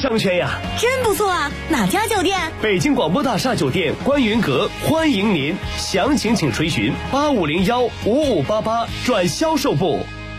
商圈呀。 真不错啊，哪家酒店？ 北京广播大厦酒店观云阁欢迎您，详情请垂询85015588转销售部。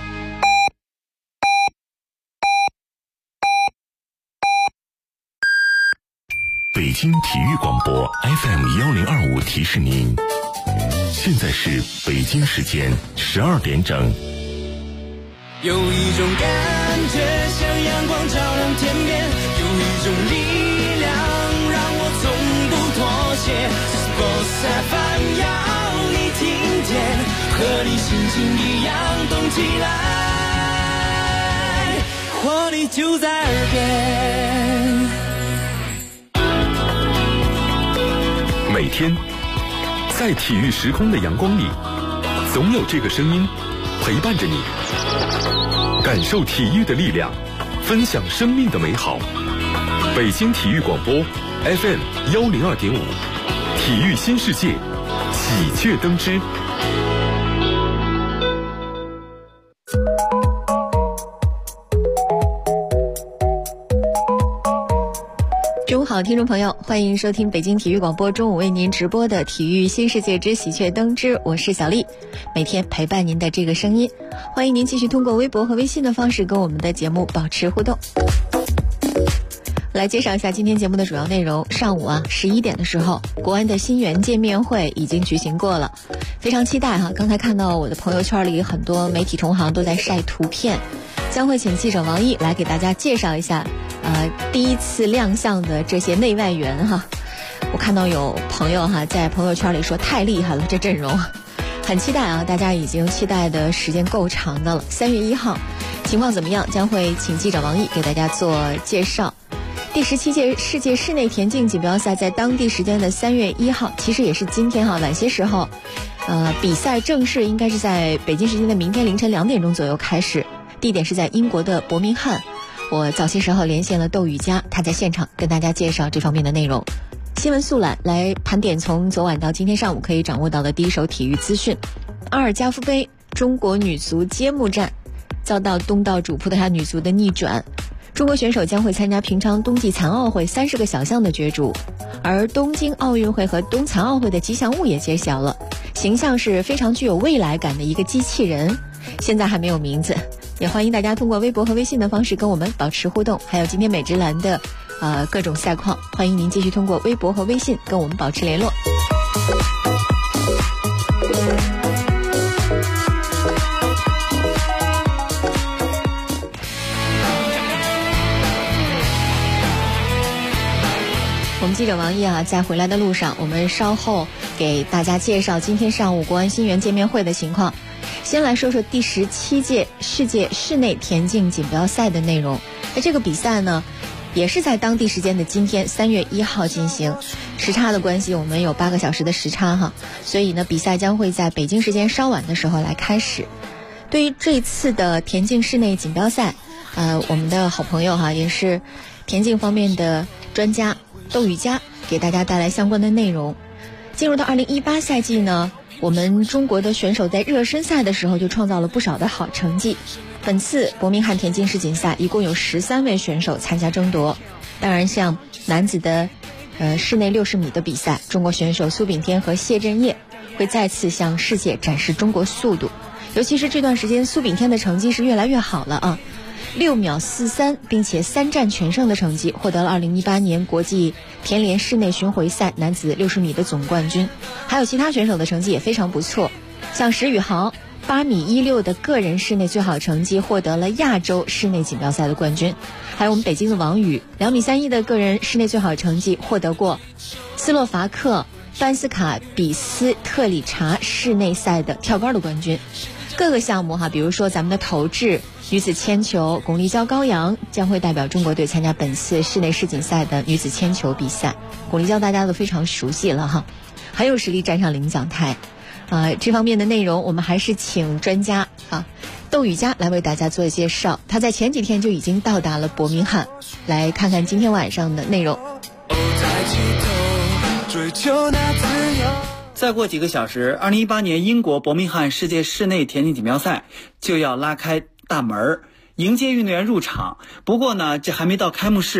北京体育广播 FM1025提示您，现在是北京时间12点整。 有一种感觉像阳光照亮天边，有一种力量让我从不妥协。Sports FM 要你听见，和你心情一样动起来，活力就在耳边。 每天在体育时空的阳光里，总有这个声音陪伴着你，感受体育的力量，分享生命的美好。北京体育广播 FM102.5，体育新世界，喜鹊登枝。 中午好，听众朋友，欢迎收听北京体育广播中午为您直播的体育新世界之喜鹊登枝，我是小丽，每天陪伴您的这个声音。欢迎您继续通过微博和微信的方式跟我们的节目保持互动。来介绍一下今天节目的主要内容。上午11点的时候，国安的新源见面会已经举行过了，非常期待刚才看到我的朋友圈里很多媒体同行都在晒图片，将会请记者王毅来给大家介绍一下第一次亮相的这些内外援我看到有朋友在朋友圈里说太厉害了，这阵容很期待大家已经期待的时间够长的了。3月1号情况怎么样，将会请记者王毅给大家做介绍。第17届世界室内田径锦标赛在当地时间的3月1号，其实也是今天晚些时候比赛正式应该是在北京时间的明天凌晨2点钟左右开始，地点是在英国的伯明翰。我早些时候连线了窦宇佳，他在现场跟大家介绍这方面的内容。新闻速览来盘点从昨晚到今天上午可以掌握到的第一手体育资讯。阿尔加夫杯中国女足揭幕战遭到东道主葡萄牙女足的逆转，中国选手将会参加平昌冬季残奥会30个小项的角逐，而东京奥运会和冬残奥会的吉祥物也揭晓了，形象是非常具有未来感的一个机器人，现在还没有名字。也欢迎大家通过微博和微信的方式跟我们保持互动，还有今天美职篮的各种赛况，欢迎您继续通过微博和微信跟我们保持联络。我们记者王毅在回来的路上，我们稍后给大家介绍今天上午国安新源见面会的情况。先来说说第17届世界室内田径锦标赛的内容。这个比赛呢，也是在当地时间的今天3月1号进行。时差的关系，我们有8个小时的时差所以呢，比赛将会在北京时间稍晚的时候来开始。对于这次的田径室内锦标赛，我们的好朋友也是田径方面的专家窦宇佳给大家带来相关的内容。进入到2018赛季呢，我们中国的选手在热身赛的时候就创造了不少的好成绩。本次伯明翰田径世锦赛一共有13位选手参加争夺。当然像男子的室内60米的比赛，中国选手苏炳添和谢震业会再次向世界展示中国速度。尤其是这段时间苏炳添的成绩是越来越好了6秒43，并且3战全胜的成绩，获得了2018年国际田联室内巡回赛男子60米的总冠军。还有其他选手的成绩也非常不错，像石宇豪8米16的个人室内最好成绩，获得了亚洲室内锦标赛的冠军。还有我们北京的王宇2米31的个人室内最好成绩，获得过斯洛伐克班斯卡比斯特里查室内赛的跳高的冠军。各个项目比如说咱们的投掷、女子铅球，巩立姣高阳将会代表中国队参加本次室内世锦赛的女子铅球比赛。巩立姣大家都非常熟悉了很有实力站上领奖台。这方面的内容我们还是请专家窦宇佳来为大家做介绍。他在前几天就已经到达了伯明翰，来看看今天晚上的内容。 再过几个小时，2018年英国伯明翰世界室内田径锦标赛就要拉开大门，迎接运动员入场。不过呢，这还没到开幕式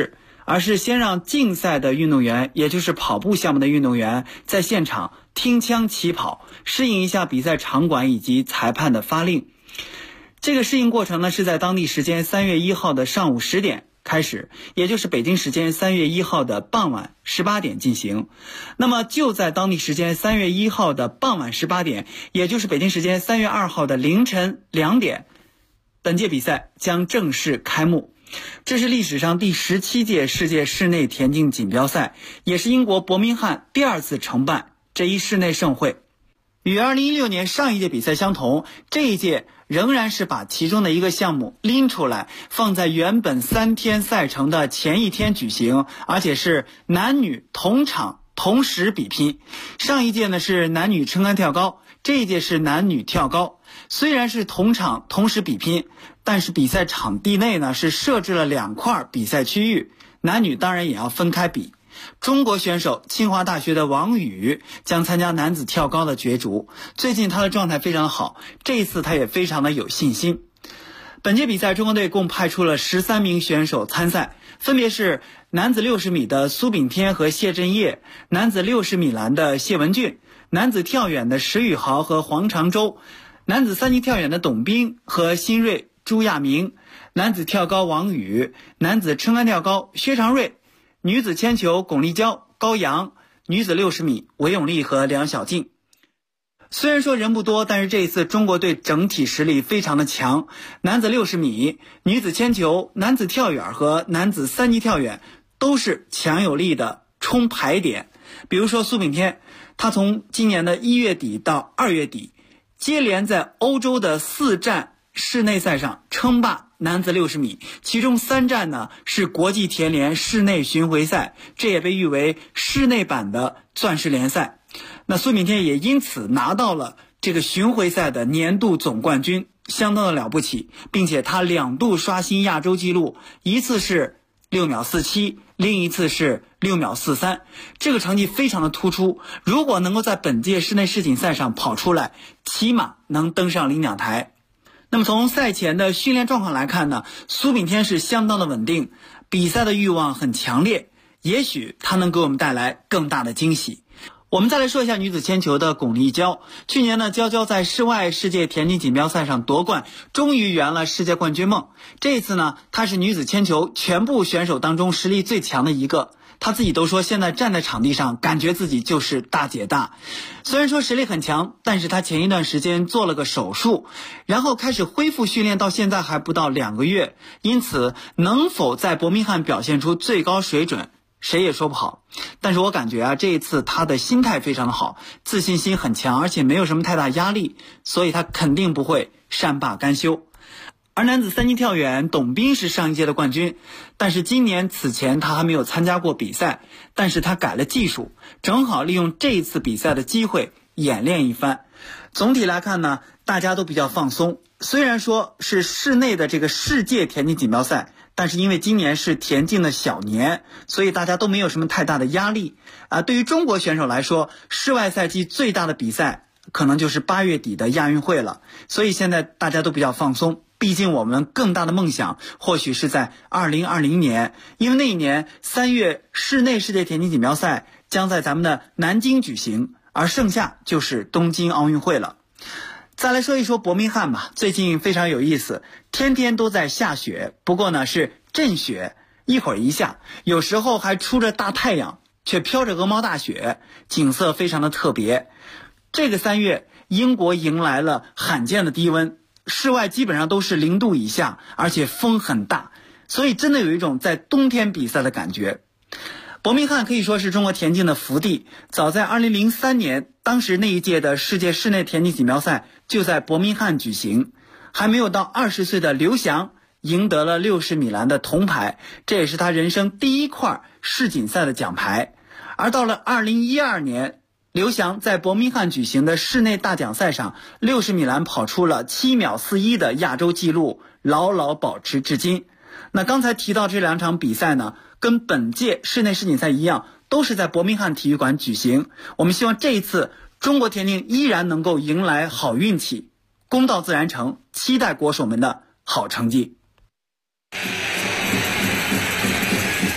而是先让竞赛的运动员，也就是跑步项目的运动员，在现场听枪起跑，适应一下比赛场馆以及裁判的发令。这个适应过程呢，是在当地时间3月1号的上午10点开始，也就是北京时间3月1号的傍晚18点进行。那么就在当地时间3月1号的傍晚18点，也就是北京时间3月2号的凌晨2点，本届比赛将正式开幕。这是历史上第17届世界室内田径锦标赛，也是英国伯明翰第2次承办这一室内盛会。与2016年上一届比赛相同，这一届仍然是把其中的一个项目拎出来，放在原本3天赛程的前一天举行，而且是男女同场同时比拼。上一届呢是男女撑杆跳高，这一届是男女跳高。虽然是同场同时比拼，但是比赛场地内呢是设置了2块比赛区域，男女当然也要分开比。中国选手清华大学的王宇将参加男子跳高的角逐，最近他的状态非常好，这一次他也非常的有信心。本届比赛中国队共派出了13名选手参赛，分别是男子60米的苏炳添和谢震业，男子60米栏的谢文俊，男子跳远的石宇豪和黄长洲，男子3级跳远的董彬和辛瑞、朱亚明，男子跳高王宇，男子撑杆跳高薛长瑞，女子铅球巩立姣、高阳，女子60米韦永丽和梁晓静。虽然说人不多，但是这一次中国队整体实力非常的强。男子60米、女子铅球、男子跳远和男子3级跳远都是强有力的冲牌点。比如说苏炳添，他从今年的1月底到2月底，接连在欧洲的4站室内赛上称霸男子60米，其中3站呢是国际田联室内巡回赛，这也被誉为室内版的钻石联赛。那苏炳添也因此拿到了这个巡回赛的年度总冠军，相当的了不起，并且他2度刷新亚洲纪录，一次是6秒47，另一次是6秒43，这个成绩非常的突出。如果能够在本届室内世锦赛上跑出来，起码能登上领奖台。那么从赛前的训练状况来看呢，苏炳添是相当的稳定，比赛的欲望很强烈，也许他能给我们带来更大的惊喜。我们再来说一下女子铅球的巩立姣。去年呢，娇娇在室外世界田径锦标赛上夺冠，终于圆了世界冠军梦。这一次呢，她是女子铅球全部选手当中实力最强的一个。她自己都说，现在站在场地上，感觉自己就是大姐大。虽然说实力很强，但是她前一段时间做了个手术，然后开始恢复训练，到现在还不到2个月。因此，能否在伯明翰表现出最高水准，谁也说不好。但是我感觉啊，这一次他的心态非常的好，自信心很强，而且没有什么太大压力，所以他肯定不会善罢甘休。而男子3级跳远，董彬是上一届的冠军，但是今年此前他还没有参加过比赛，但是他改了技术，正好利用这一次比赛的机会演练一番。总体来看呢，大家都比较放松。虽然说是室内的这个世界田径锦标赛，但是因为今年是田径的小年，所以大家都没有什么太大的压力对于中国选手来说，室外赛季最大的比赛可能就是8月底的亚运会了，所以现在大家都比较放松。毕竟我们更大的梦想或许是在2020年，因为那一年3月室内世界田径锦标赛将在咱们的南京举行，而剩下就是东京奥运会了。再来说一说伯明翰吧，最近非常有意思，天天都在下雪，不过呢是阵雪，一会儿一下，有时候还出着大太阳，却飘着鹅毛大雪，景色非常的特别。这个3月，英国迎来了罕见的低温，室外基本上都是0度以下，而且风很大，所以真的有一种在冬天比赛的感觉。伯明翰可以说是中国田径的福地，早在2003年，当时那一届的世界室内田径锦标赛就在伯明翰举行。还没有到20岁的刘翔赢得了60米栏的铜牌，这也是他人生第一块世锦赛的奖牌。而到了2012年，刘翔在伯明翰举行的室内大奖赛上，60米栏跑出了7秒41的亚洲纪录，牢牢保持至今。那刚才提到这2场比赛呢，跟本届室内世锦赛一样，都是在伯明翰体育馆举行。我们希望这一次中国田径依然能够迎来好运气，公道自然成，期待国手们的好成绩。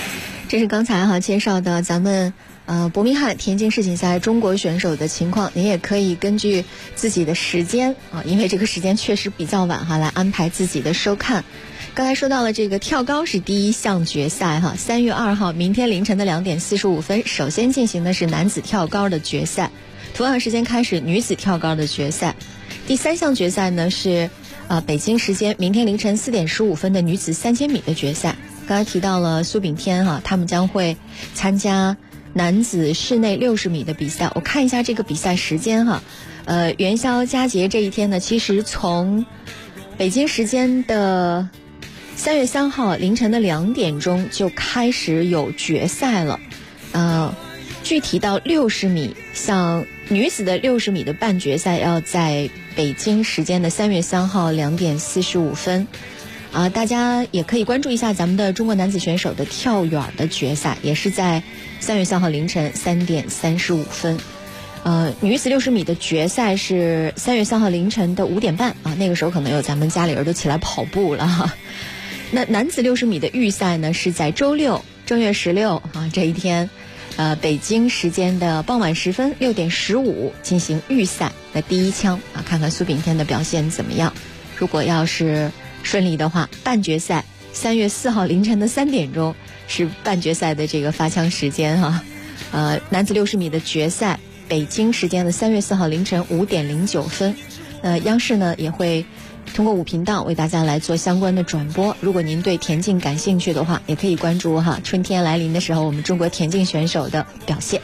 这是刚才介绍的咱们伯明翰田径世锦赛中国选手的情况，您也可以根据自己的时间因为这个时间确实比较晚来安排自己的收看。刚才说到了这个跳高是第一项决赛3月2号明天凌晨的2点45分，首先进行的是男子跳高的决赛，同样时间开始女子跳高的决赛。第3项决赛呢是北京时间明天凌晨4点15分的女子3000米的决赛。刚才提到了苏炳添他们将会参加男子室内60米的比赛。我看一下这个比赛时间元宵佳节这一天呢，其实从北京时间的3月3号凌晨的2点钟就开始有决赛了。具体到60米，像女子的60米的半决赛要在北京时间的3月3号2点45分。大家也可以关注一下咱们的中国男子选手的跳远的决赛，也是在3月3号凌晨3点35分。女子60米的决赛是3月3号凌晨的5点半那个时候可能有咱们家里人都起来跑步了那男子60米的预赛呢是在周六正月16这一天北京时间的傍晚时分6点15进行预赛的第一枪看看苏炳添的表现怎么样。如果要是顺利的话，半决赛3月4号凌晨的3点钟是半决赛的这个发枪时间男子60米的决赛北京时间的3月4号凌晨5点09分。央视呢也会通过5频道为大家来做相关的转播。如果您对田径感兴趣的话，也可以关注春天来临的时候我们中国田径选手的表现。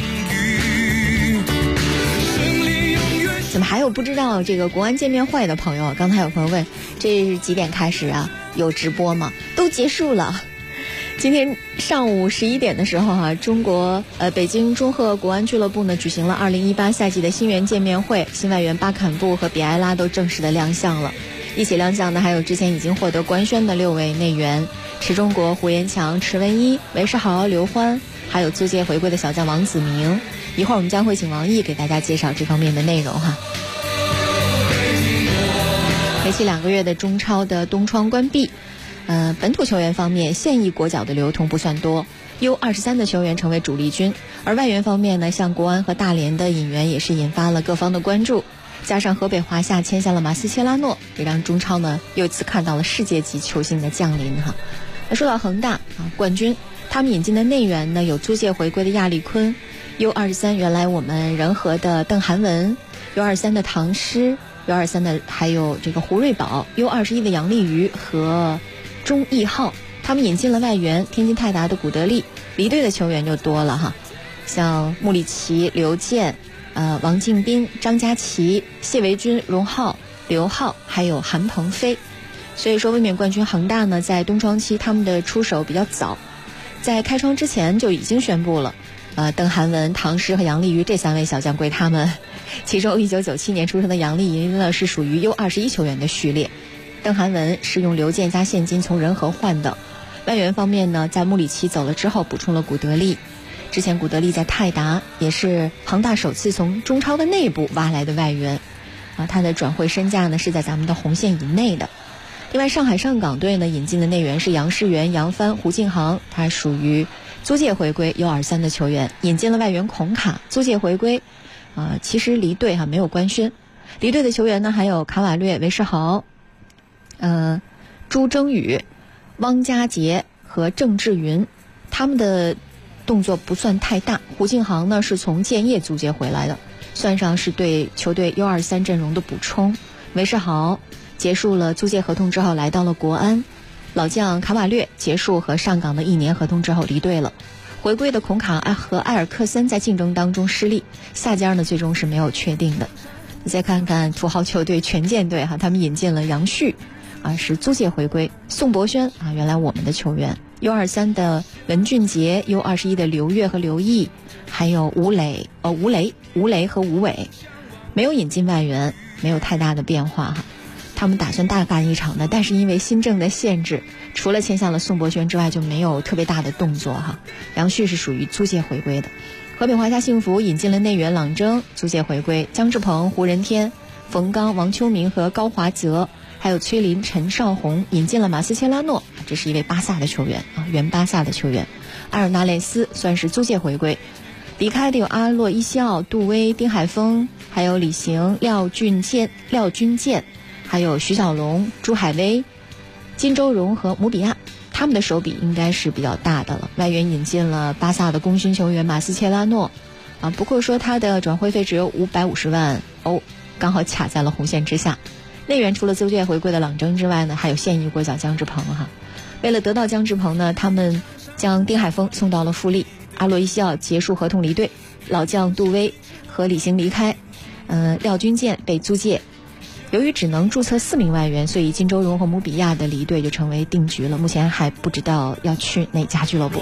怎么还有不知道这个国安见面会的朋友？刚才有朋友问这是几点开始有直播吗？都结束了。今天上午11点的时候中国北京中赫国安俱乐部呢举行了2018赛季的新援见面会，新外援巴坎布和比埃拉都正式的亮相了。一起亮相的还有之前已经获得官宣的6位内援池忠国、胡延强、池文一、韦世豪、刘欢，还有租借回归的小将王子明。一会儿我们将会请王毅给大家介绍这方面的内容为期2个月的中超的冬窗关闭。本土球员方面，现役国脚的流通不算多，U23的球员成为主力军。而外援方面呢，像国安和大连的引援也是引发了各方的关注。加上河北华夏签下了马斯切拉诺，也让中超呢又一次看到了世界级球星的降临那说到恒大冠军，他们引进的内援呢有租借回归的亚力坤，U23原来我们仁和的邓涵文，U23的唐诗，U23的还有这个胡瑞宝，U21的杨立瑜和钟义浩。他们引进了外援天津泰达的古德利，离队的球员就多了像穆里奇、刘健、王敬斌、张家齐、谢维军、荣浩、刘浩，还有韩鹏飞。所以说卫冕冠军恒大呢在冬窗期他们的出手比较早，在开窗之前就已经宣布了邓涵文、唐诗和杨立瑜这3位小将归他们。其中1997年出生的杨立瑜呢是属于 U21 球员的序列，邓涵文是用刘健加现金从仁和换的。外援方面呢，在穆里奇走了之后补充了古德利，之前古德利在泰达也是恒大首次从中超的内部挖来的外援他的转会身价呢是在咱们的红线以内的。另外上海上港队呢引进的内援是杨世元、杨帆、胡敬航，他属于租借回归 U23 的球员。引进了外援孔卡，租借回归其实离队没有官宣。离队的球员呢还有卡瓦略、韦世豪、朱征宇、汪家杰和郑志云，他们的动作不算太大。胡敬航呢是从建业租借回来的，算上是对球队 U23 阵容的补充。韦世豪结束了租借合同之后来到了国安，老将卡瓦略结束和上港的1年合同之后离队了。回归的孔卡和埃尔克森在竞争当中失利，下家呢最终是没有确定的。你再看看土豪球队权健队他们引进了杨旭是租借回归。宋博轩原来我们的球员。U23 的文俊杰， U21 的刘越和刘毅，还有吴磊和吴伟。没有引进外援，没有太大的变化他们打算大干一场的，但是因为新政的限制，除了签下了宋博轩之外就没有特别大的动作杨旭是属于租借回归的。河北华夏幸福引进了内援郎征，租借回归。姜志鹏、胡仁天、冯刚、王秋明和高华泽还有崔林、陈少红，引进了马斯切拉诺，这是一位巴萨的球员啊，原巴萨的球员。阿尔纳雷斯算是租借回归，离开的有阿洛伊西奥、杜威、丁海峰，还有李行、廖军健，还有徐小龙、朱海威、金周荣和姆比亚，他们的手笔应该是比较大的了。外援引进了巴萨的功勋球员马斯切拉诺啊，不过说他的转会费只有550万欧，刚好卡在了红线之下。内援除了租借回归的朗征之外呢，还有现役国脚姜志鹏哈。为了得到姜志鹏呢，他们将丁海峰送到了富力，阿洛伊西奥结束合同离队，老将杜威和李行离开，廖军健被租借。由于只能注册4名外援，所以金周荣和姆比亚的离队就成为定局了，目前还不知道要去哪家俱乐部。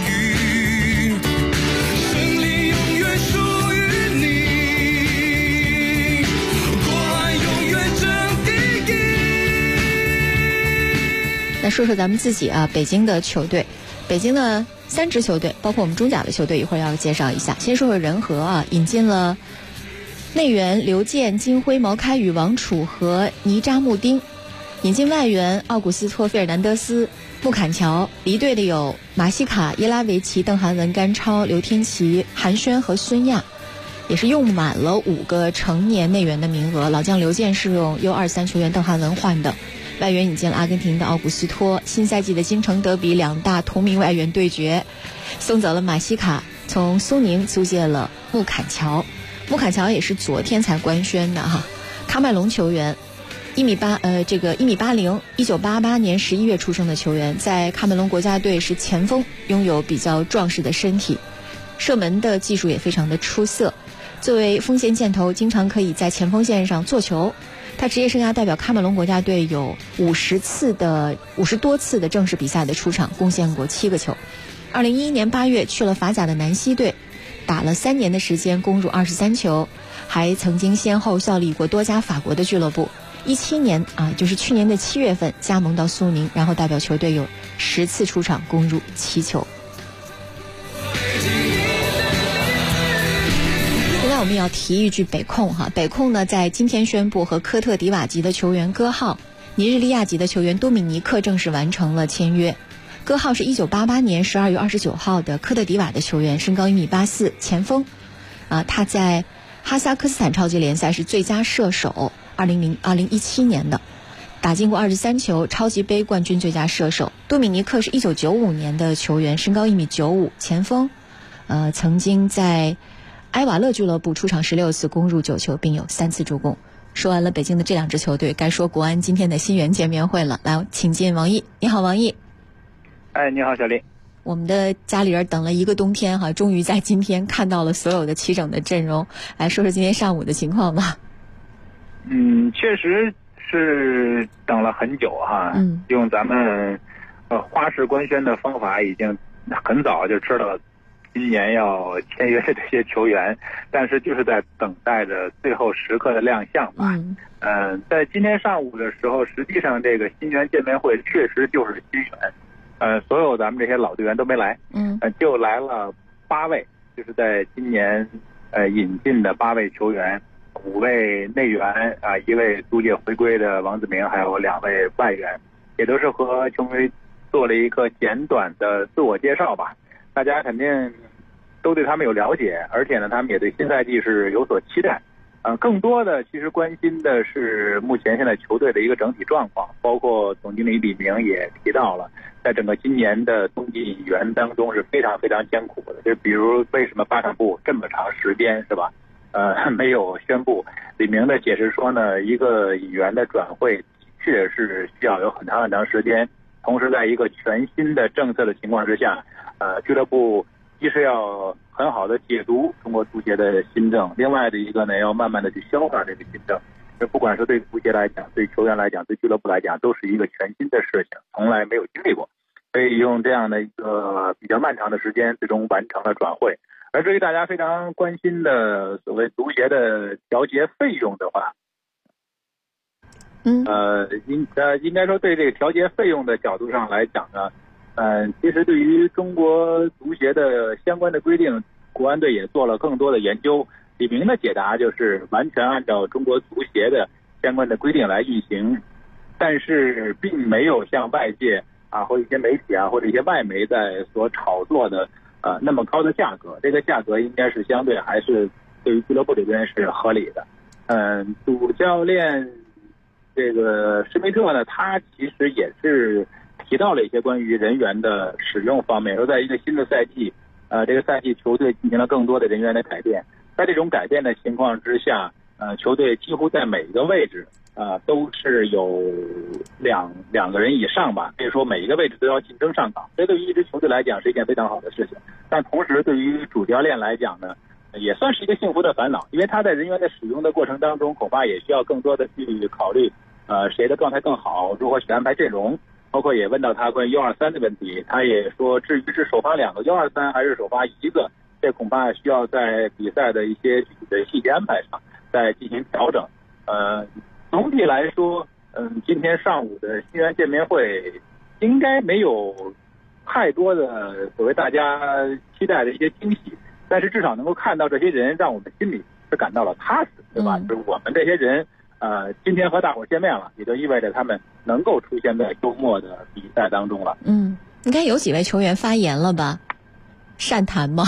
那说说咱们自己啊，北京的球队，北京的3支球队，包括我们中甲的球队，一会儿要介绍一下。先说说人和啊，引进了内援刘健、金辉、毛开宇、王楚和尼扎穆丁，引进外援奥古斯托、费尔南德斯、穆坎乔。离队的有马西卡、耶拉维奇、邓涵文、甘超、刘天琪、韩轩和孙亚，也是用满了5个成年内援的名额。老将刘健是用 U23 球员邓涵文换的。外援引进了阿根廷的奥古斯托。新赛季的京城德比2大同名外援对决，送走了马西卡，从苏宁租借了穆坎乔。穆坎乔也是昨天才官宣的哈，喀麦隆球员，1米80 1988年11月出生的球员，在喀麦隆国家队是前锋，拥有比较壮实的身体，射门的技术也非常的出色。作为锋线箭头，经常可以在前锋线上做球。他职业生涯代表喀麦隆国家队有50多次的正式比赛的出场，贡献过7个球。2011年8月去了法甲的南希队，打了3年的时间，攻入23球，还曾经先后效力过多家法国的俱乐部。17年啊，就是去年的7月份加盟到苏宁，然后代表球队有10次出场，攻入7球。现在我们要提一句北控哈，北控呢在今天宣布和科特迪瓦籍的球员戈浩、尼日利亚籍的球员多米尼克正式完成了签约。戈浩是1988年12月29号的科特迪瓦的球员，身高1米84，前锋。他在哈萨克斯坦超级联赛是最佳射手，2017年的，打进过23球，超级杯冠军最佳射手。多米尼克是1995年的球员，身高1米95，前锋。曾经在埃瓦勒俱乐部出场16次，攻入9球，并有3次助攻。说完了北京的这2支球队，该说国安今天的新援见面会了。来，请进王毅。你好，王毅。 你好，小丽。 我们的家里人等了1个冬天哈，终于在今天看到了所有的齐整的阵容。来说说今天上午的情况吧。 确实是等了很久哈。用咱们花式官宣的方法，已经很早就知道今年要签约的这些球员，但是就是在等待着最后时刻的亮相吧。在今天上午的时候，实际上这个新援见面会确实就是新援，所有咱们这些老队员都没来，就来了8位，就是在今年引进的8位球员，5位内援1位租借回归的王子明，还有2位外援，也都是和球迷做了一个简短的自我介绍吧。大家肯定都对他们有了解，而且呢，他们也对新赛季是有所期待。更多的其实关心的是目前现在球队的一个整体状况，包括总经理李明也提到了，在整个今年的冬季引援当中是非常非常艰苦的。就比如为什么巴掌布这么长时间是吧？没有宣布。李明的解释说呢，一个引援的转会的确是需要有很长很长时间，同时在一个全新的政策的情况之下，俱乐部一是要很好的解读中国足协的新政，另外的一个呢，要慢慢的去消化这个新政。这不管是对足协来讲，对球员来讲，对俱乐部来讲，都是一个全新的事情，从来没有经历过，所以用这样的一个比较漫长的时间，最终完成了转会。而至于大家非常关心的所谓足协的调节费用的话，应该说对这个调节费用的角度上来讲呢，其实对于中国足协的相关的规定，国安队也做了更多的研究。李明的解答就是完全按照中国足协的相关的规定来运行。 但是并没有像外界或一些媒体或者一些外媒在所炒作的那么高的价格，这个价格应该是相对还是对于俱乐部这边是合理的。主教练这个施密特呢，他其实也是提到了一些关于人员的使用方面，说在一个新的赛季，这个赛季球队进行了更多的人员的改变，在这种改变的情况之下，球队几乎在每一个位置都是有两个人以上吧，可以说每一个位置都要竞争上岗，这对于一支球队来讲是一件非常好的事情。但同时对于主教练来讲呢，也算是一个幸福的烦恼，因为他在人员的使用的过程当中，恐怕也需要更多的去考虑谁的状态更好，如何去安排阵容，包括也问到他关于123的问题，他也说至于是首发2个123还是首发1个，这恐怕需要在比赛的一些具体的细节安排上再进行调整。总体来说，今天上午的新源见面会应该没有太多的所谓大家期待的一些惊喜，但是至少能够看到这些人，让我们心里是感到了踏实，对吧？就是我们这些人，今天和大伙见面了，也就意味着他们能够出现在周末的比赛当中了。 应该有几位球员发言了吧？善谈吗？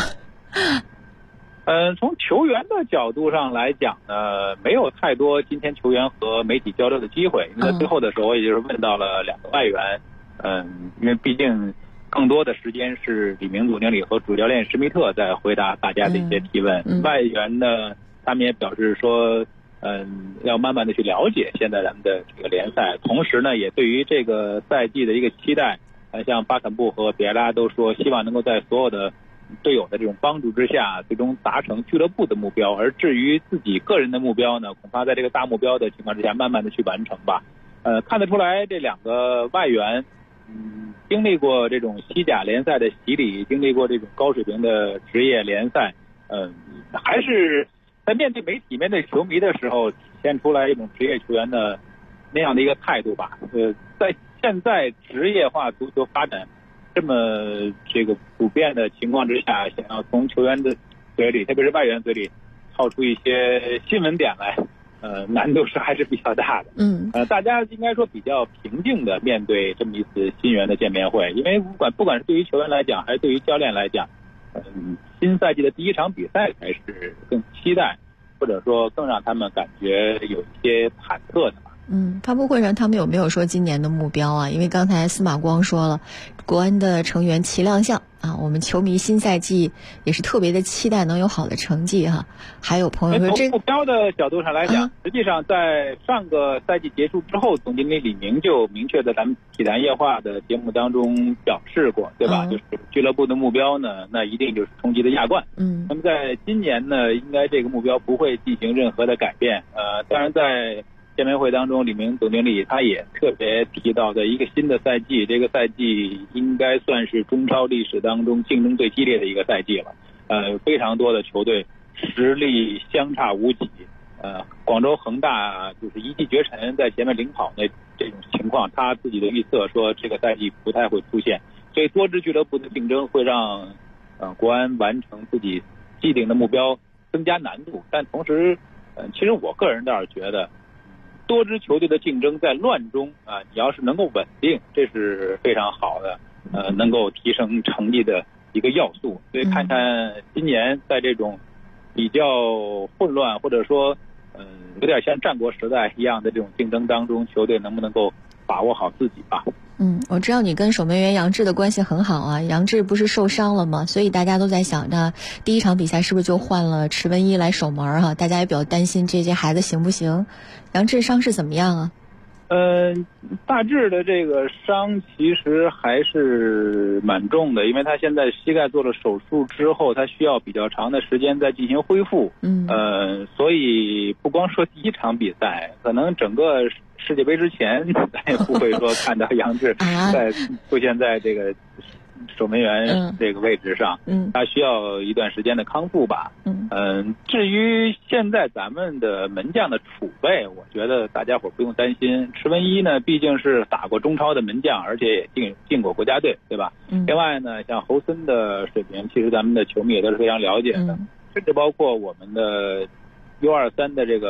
从球员的角度上来讲呢，没有太多今天球员和媒体交流的机会。因为在最后的时候，我也就是问到了2个外援，因为毕竟更多的时间是李明总经理和主教练施密特在回答大家的一些提问。外援呢，他们也表示说，要慢慢的去了解现在咱们的这个联赛，同时呢，也对于这个赛季的一个期待，像巴坎布和比埃拉都说，希望能够在所有的队友的这种帮助之下，最终达成俱乐部的目标，而至于自己个人的目标呢，恐怕在这个大目标的情况之下，慢慢的去完成吧。看得出来这2个外援，经历过这种西甲联赛的洗礼，经历过这种高水平的职业联赛，还是在面对媒体、面对球迷的时候，体现出来一种职业球员的那样的一个态度吧。在现在职业化足球发展这么这个普遍的情况之下，想要从球员的嘴里，特别是外援嘴里套出一些新闻点来，难度是还是比较大的。大家应该说比较平静的面对这么一次新援的见面会，因为不管是对于球员来讲，还是对于教练来讲，新赛季的第一场比赛才是更期待，或者说更让他们感觉有一些忐忑的。 发布会上他们有没有说今年的目标啊？因为刚才司马光说了，国安的成员齐亮相我们球迷新赛季也是特别的期待能有好的成绩哈。还有朋友说， 从目标的角度上来讲，实际上在上个赛季结束之后，总经理李明就明确在咱们体坛夜话的节目当中表示过，对吧？就是俱乐部的目标呢，那一定就是冲击的亚冠。那么在今年呢，应该这个目标不会进行任何的改变。当然在见面会当中，李明总经理他也特别提到的一个新的赛季，这个赛季应该算是中超历史当中竞争最激烈的一个赛季了。非常多的球队实力相差无几。广州恒大就是一骑绝尘，在前面领跑的这种情况，他自己的预测说这个赛季不太会出现，所以多支俱乐部的竞争会让国安完成自己既定的目标增加难度。但同时，其实我个人倒是觉得，多支球队的竞争在乱中你要是能够稳定，这是非常好的，能够提升成绩的一个要素。所以看看今年在这种比较混乱，或者说有点像战国时代一样的这种竞争当中，球队能不能够把握好自己吧。 我知道你跟守门员杨志的关系很好啊，杨志不是受伤了吗？所以大家都在想着第一场比赛是不是就换了池文一来守门哈？大家也比较担心这些孩子行不行？杨志伤势怎么样啊？ 大致的这个伤其实还是蛮重的，因为他现在膝盖做了手术之后，他需要比较长的时间再进行恢复。所以不光说第一场比赛，可能整个世界杯之前，咱也不会说看到杨志在出现在这个守门员这个位置上。他需要一段时间的康复吧。至于现在咱们的门将的储备，我觉得大家伙不用担心。池文一呢，毕竟是打过中超的门将，而且也进过国家队，对吧？另外呢，像侯森的水平，其实咱们的球迷也都是非常了解的，甚至包括我们的U23的这个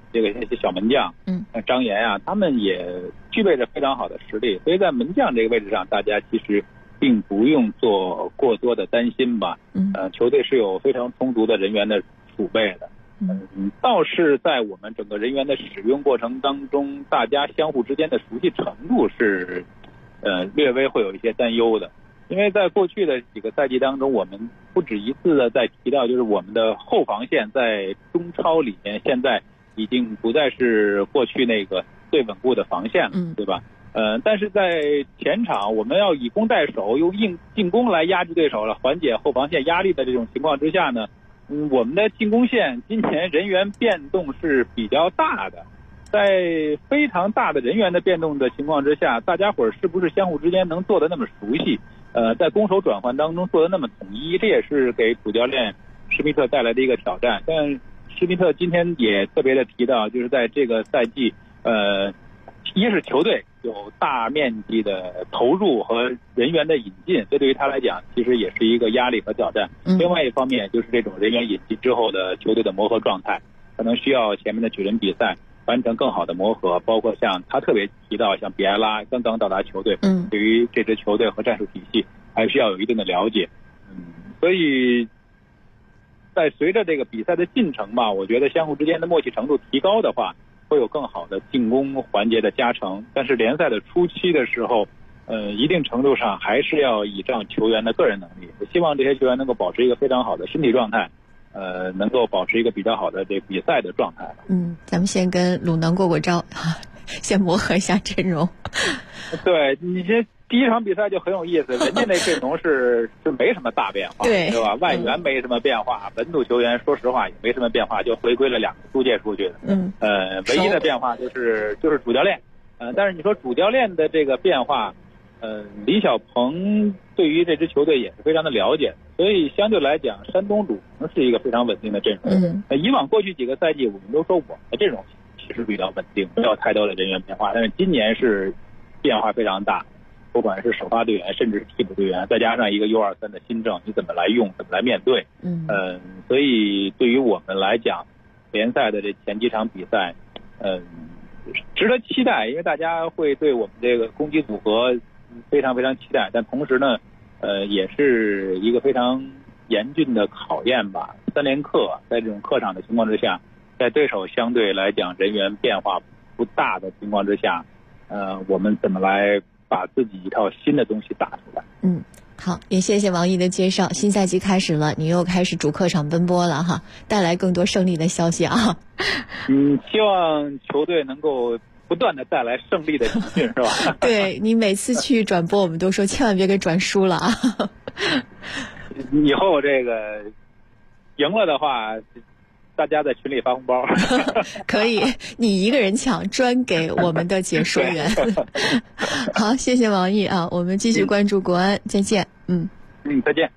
这个那些小门将，像张岩啊，他们也具备着非常好的实力，所以在门将这个位置上，大家其实并不用做过多的担心吧。球队是有非常充足的人员的储备的。倒是在我们整个人员的使用过程当中，大家相互之间的熟悉程度是略微会有一些担忧的。因为在过去的几个赛季当中，我们不止一次的在提到，就是我们的后防线在中超里面现在已经不再是过去那个最稳固的防线了，对吧？但是在前场我们要以攻代守，用进攻来压制对手了，缓解后防线压力的这种情况之下呢，我们的进攻线今年人员变动是比较大的。在非常大的人员的变动的情况之下，大家伙儿是不是相互之间能做得那么熟悉？在攻守转换当中做得那么统一，这也是给主教练施密特带来的一个挑战。但施密特今天也特别的提到，就是在这个赛季，一是球队有大面积的投入和人员的引进，这对于他来讲其实也是一个压力和挑战。另外一方面就是这种人员引进之后的球队的磨合状态，可能需要前面的举人比赛完成更好的磨合，包括像他特别提到像比埃拉刚刚到达球队，对于这支球队和战术体系还需要有一定的了解。所以在随着这个比赛的进程吧，我觉得相互之间的默契程度提高的话，会有更好的进攻环节的加成。但是联赛的初期的时候，一定程度上还是要倚仗球员的个人能力。我希望这些球员能够保持一个非常好的身体状态，能够保持一个比较好的这比赛的状态。 咱们先跟鲁能过招，先磨合一下阵容。 对，你这第一场比赛就很有意思，人家那阵容是没什么大变化，对吧？外援没什么变化，本土球员说实话也没什么变化，就回归了2个租借出去的。唯一的变化就是主教练。但是你说主教练的这个变化，李小鹏对于这支球队也是非常的了解，所以相对来讲，山东鲁能是一个非常稳定的阵容。以往过去几个赛季，我们都说我们的阵容其实比较稳定，没有太多的人员变化，但是今年是变化非常大。不管是首发队员，甚至是替补队员，再加上一个 U23 的新政，你怎么来用，怎么来面对？所以对于我们来讲，联赛的这前几场比赛，值得期待，因为大家会对我们这个攻击组合非常非常期待，但同时呢，也是一个非常严峻的考验吧。3连客，在这种客场的情况之下，在对手相对来讲人员变化不大的情况之下，我们怎么来把自己一套新的东西打出来？ 好，也谢谢王毅的介绍。新赛季开始了，你又开始主客场奔波了哈，带来更多胜利的消息啊！ 希望球队能够不断的带来胜利的喜讯，是吧？ 对，你每次去转播，我们都说千万别给转输了啊！ 以后这个赢了的话，大家在群里发红包。 可以，你一个人抢，专给我们的解说员。好，谢谢王毅啊，我们继续关注国安，再见。 再见。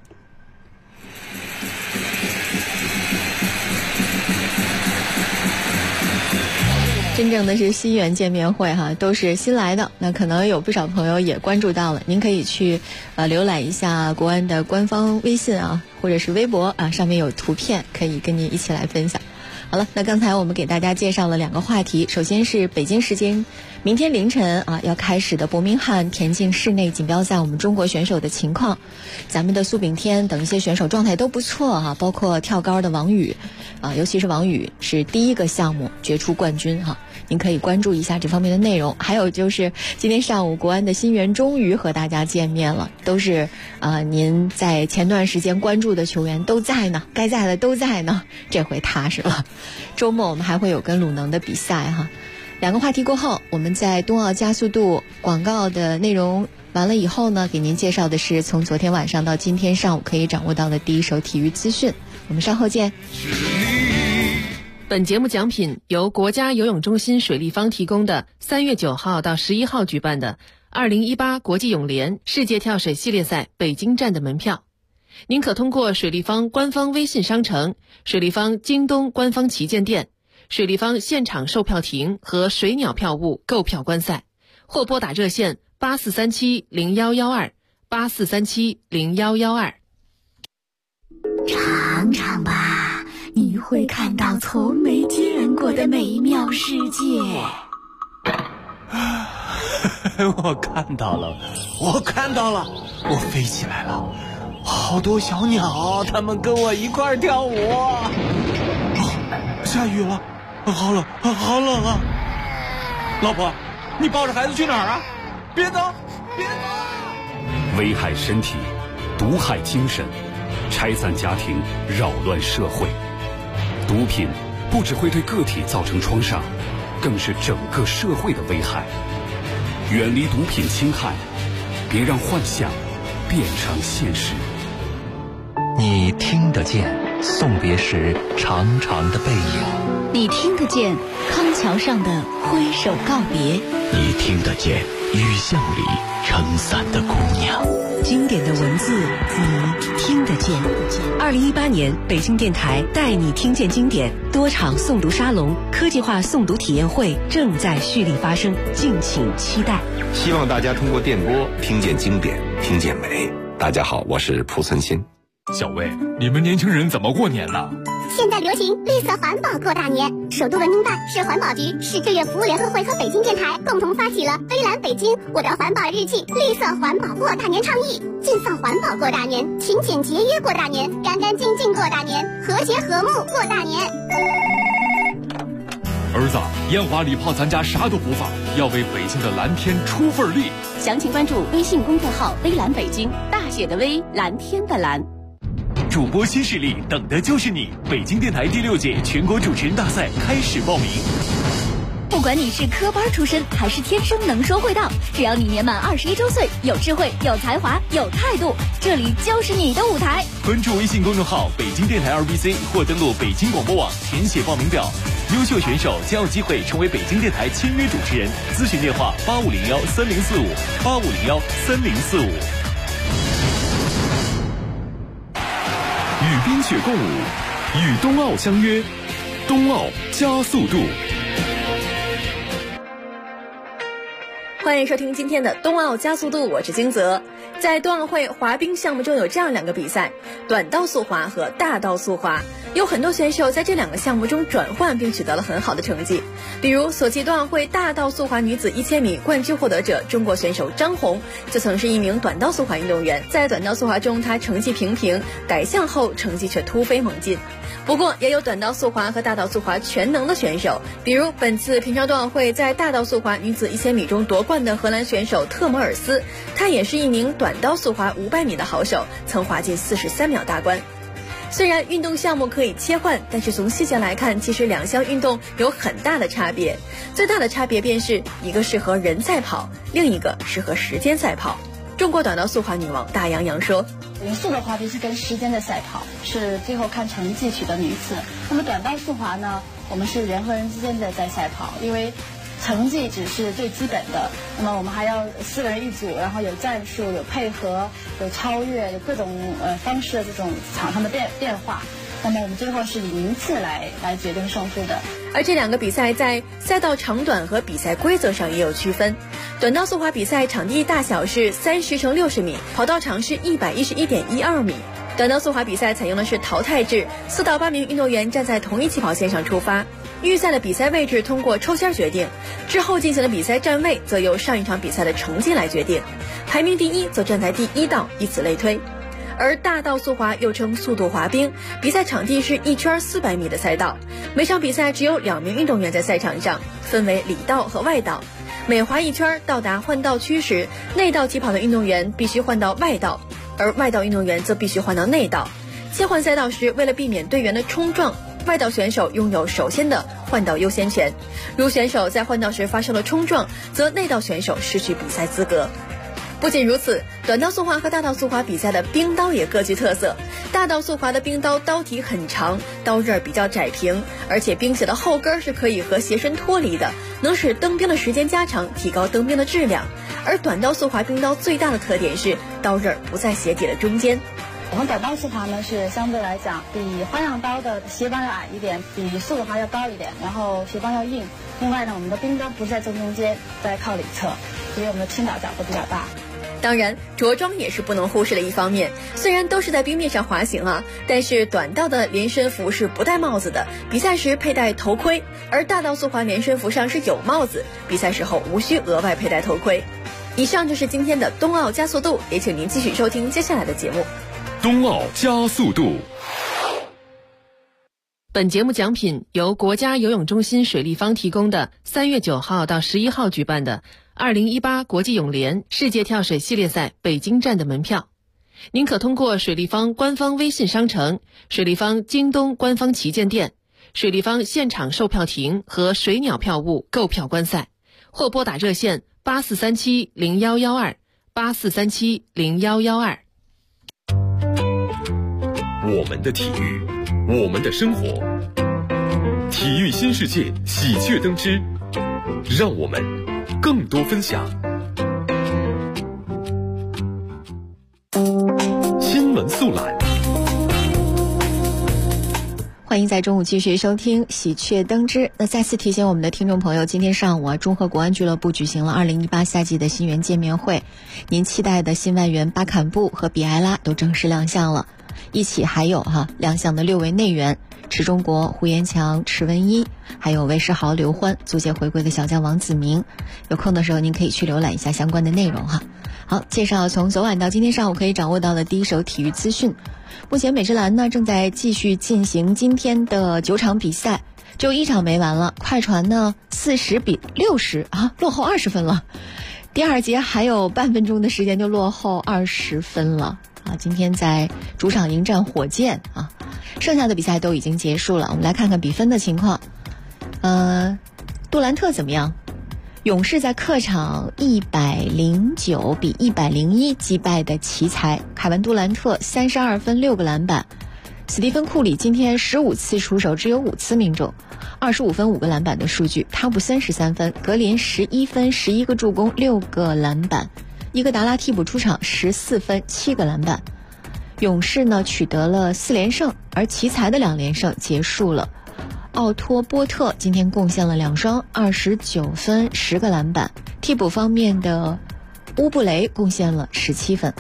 真正的是新源见面会哈，都是新来的，那可能有不少朋友也关注到了，您可以去浏览一下国安的官方微信啊，或者是微博啊，上面有图片可以跟您一起来分享。好了，那刚才我们给大家介绍了2个话题，首先是北京时间明天凌晨要开始的伯明翰田径室内锦标赛，我们中国选手的情况，咱们的苏炳添等一些选手状态都不错哈，包括跳高的王宇尤其是王宇是第一个项目决出冠军哈，您可以关注一下这方面的内容。还有就是今天上午国安的新援终于和大家见面了，都是您在前段时间关注的球员都在呢，该在的都在呢，这回踏实了。周末我们还会有跟鲁能的比赛哈。2个话题过后，我们在冬奥加速度广告的内容完了以后呢，给您介绍的是从昨天晚上到今天上午可以掌握到的第一手体育资讯。我们稍后见。 本节目奖品由国家游泳中心水立方提供的3月9号到11号举办的2018国际泳联世界跳水系列赛北京站的门票。您可通过水立方官方微信商城、水立方京东官方旗舰店、水立方现场售票亭和水鸟票务购票观赛，或拨打热线84370112 84370112。 尝尝吧， 你会看到从没见过的美妙世界。 我看到了，我飞起来了，好多小鸟，它们跟我一块儿跳舞。下雨了，好冷啊！老婆，你抱着孩子去哪儿啊？别走！ 危害身体，毒害精神，拆散家庭，扰乱社会。毒品不只会对个体造成创伤，更是整个社会的危害。远离毒品侵害，别让幻想变成现实。 你听得见送别时长长的背影， 你听得见康桥上的挥手告别， 你听得见雨巷里撑伞的姑娘。 经典的文字，你听得见。2018年北京电台带你听见经典多场诵读沙龙、科技化诵读体验会正在蓄力发生，敬请期待。 希望大家通过电波听见经典，听见美。大家好，我是蒲存昕。 小魏，你们年轻人怎么过年呢？ 现在流行绿色环保过大年，首都文明办、市环保局、市志愿服务联合会和北京电台共同发起了微蓝北京我的环保日记绿色环保过大年倡议，尽放环保过大年，勤俭节约过大年，干干净净过大年，和谐和睦过大年。 儿子，烟花礼炮咱家啥都不放，要为北京的蓝天出份力。 详情关注微信公众号微蓝北京，大写的微，蓝天的蓝。 主播新势力，等的就是你！北京电台第6届全国主持人大赛开始报名。 不管你是科班出身还是天生能说会道，只要你年满21周岁，有智慧、有才华、有态度，这里就是你的舞台。 关注微信公众号北京电台2BC 或登录北京广播网填写报名表，优秀选手将有机会成为北京电台签约主持人。咨询电话85013045，85013045。 与冰雪共舞，与冬奥相约，冬奥加速度。 欢迎收听今天的冬奥加速度，我是金泽。在冬奥会滑冰项目中有这样2个比赛，短道速滑和大道速滑。有很多选手在这2个项目中转换并取得了很好的成绩，比如索契冬奥会大道速滑女子1000米冠军获得者中国选手张红，就曾是一名短道速滑运动员。在短道速滑中，她成绩平平，改项后成绩却突飞猛进。不过也有短道速滑和大道速滑全能的选手，比如本次平昌冬奥会在大道速滑女子1000米中夺冠的荷兰选手特摩尔斯，她也是一名短道速滑500米的好手，曾滑进43秒大关。虽然运动项目可以切换，但是从细节来看，其实2项运动有很大的差别。最大的差别便是一个适合人赛跑，另一个适合时间赛跑。中国短道速滑女王大杨洋说， 匀速的滑冰是跟时间的赛跑，是最后看成绩取得名次。那么短道速滑呢，我们是人和人之间的在赛跑，因为成绩只是最基本的，那么我们还要4个人一组，然后有战术、有配合、有超越、有各种方式的这种场上的变化。那么我们最后是以名次来决定胜负的。 而这2个比赛在赛道长短和比赛规则上也有区分。短道速滑比赛场地大小是30×60米，跑道长是111.12米。短道速滑比赛采用的是淘汰制，4到8名运动员站在同一起跑线上出发，预赛的比赛位置通过抽签决定，之后进行的比赛站位则由上一场比赛的成绩来决定，排名第1则站在第1道，以此类推。而大道速滑又称速度滑冰，比赛场地是1圈400米的赛道，每场比赛只有2名运动员在赛场上，分为里道和外道。每滑1圈到达换道区时，内道起跑的运动员必须换到外道，而外道运动员则必须换到内道。切换赛道时，为了避免队员的冲撞，外道选手拥有首先的换道优先权，如选手在换道时发生了冲撞，则内道选手失去比赛资格。不仅如此，短道速滑和大道速滑比赛的冰刀也各具特色。大道速滑的冰刀刀体很长，刀刃比较窄平，而且冰鞋的后跟是可以和鞋身脱离的，能使蹬冰的时间加长，提高蹬冰的质量。而短道速滑冰刀最大的特点是刀刃不在鞋底的中间。 我们短道速滑呢是相对来讲比花样刀的鞋帮要矮一点，比速度滑要高一点，然后鞋帮要硬。另外呢，我们的冰刀不在正中间，在靠里侧，所以我们的倾倒角会比较大。 当然，着装也是不能忽视的一方面。虽然都是在冰面上滑行啊，但是短道的连身服是不戴帽子的，比赛时佩戴头盔；而大道速滑连身服上是有帽子，比赛时候无需额外佩戴头盔。以上就是今天的冬奥加速度，也请您继续收听接下来的节目。 冬奥加速度。 本节目奖品由国家游泳中心水立方提供的3月9号到11号举办的2018国际泳联世界跳水系列赛北京站的门票。您可通过水立方官方微信商城、水立方京东官方旗舰店、水立方现场售票亭和水鸟票务购票观赛，或拨打热线84370112 84370112。 我们的体育，我们的生活，体育新世界喜鹊登之，让我们更多分享。新闻速览。 欢迎在中午继续收听喜鹊登之。那再次提醒我们的听众朋友，今天上午中赫国安俱乐部举行了2018夏季的新员见面会，您期待的新外援巴坎布和比埃拉都正式亮相了，一起还有亮相的6位内援池忠国、胡延强、池文一，还有韦世豪、刘欢，足协回归的小将王子明。有空的时候您可以去浏览一下相关的内容好，介绍从昨晚到今天上午可以掌握到的第一手体育资讯。目前美职篮呢正在继续进行今天的9场比赛，只有1场没完了。快船呢40比60落后20分了，第2节还有半分钟的时间就落后20分了今天在主场迎战火箭剩下的比赛都已经结束了。我们来看看比分的情况。杜兰特怎么样？勇士在客场109比101击败的奇才，凯文杜兰特32分6个篮板。史蒂芬库里今天15次出手只有5次命中，25分5个篮板的数据。汤普森13分，格林11分11个助攻6个篮板。伊戈达拉替补出场14分7个篮板。勇士呢取得了4连胜，而奇才的2连胜结束了。奥托波特今天贡献了2双，29分10个篮板。替补方面的乌布雷贡献了17分。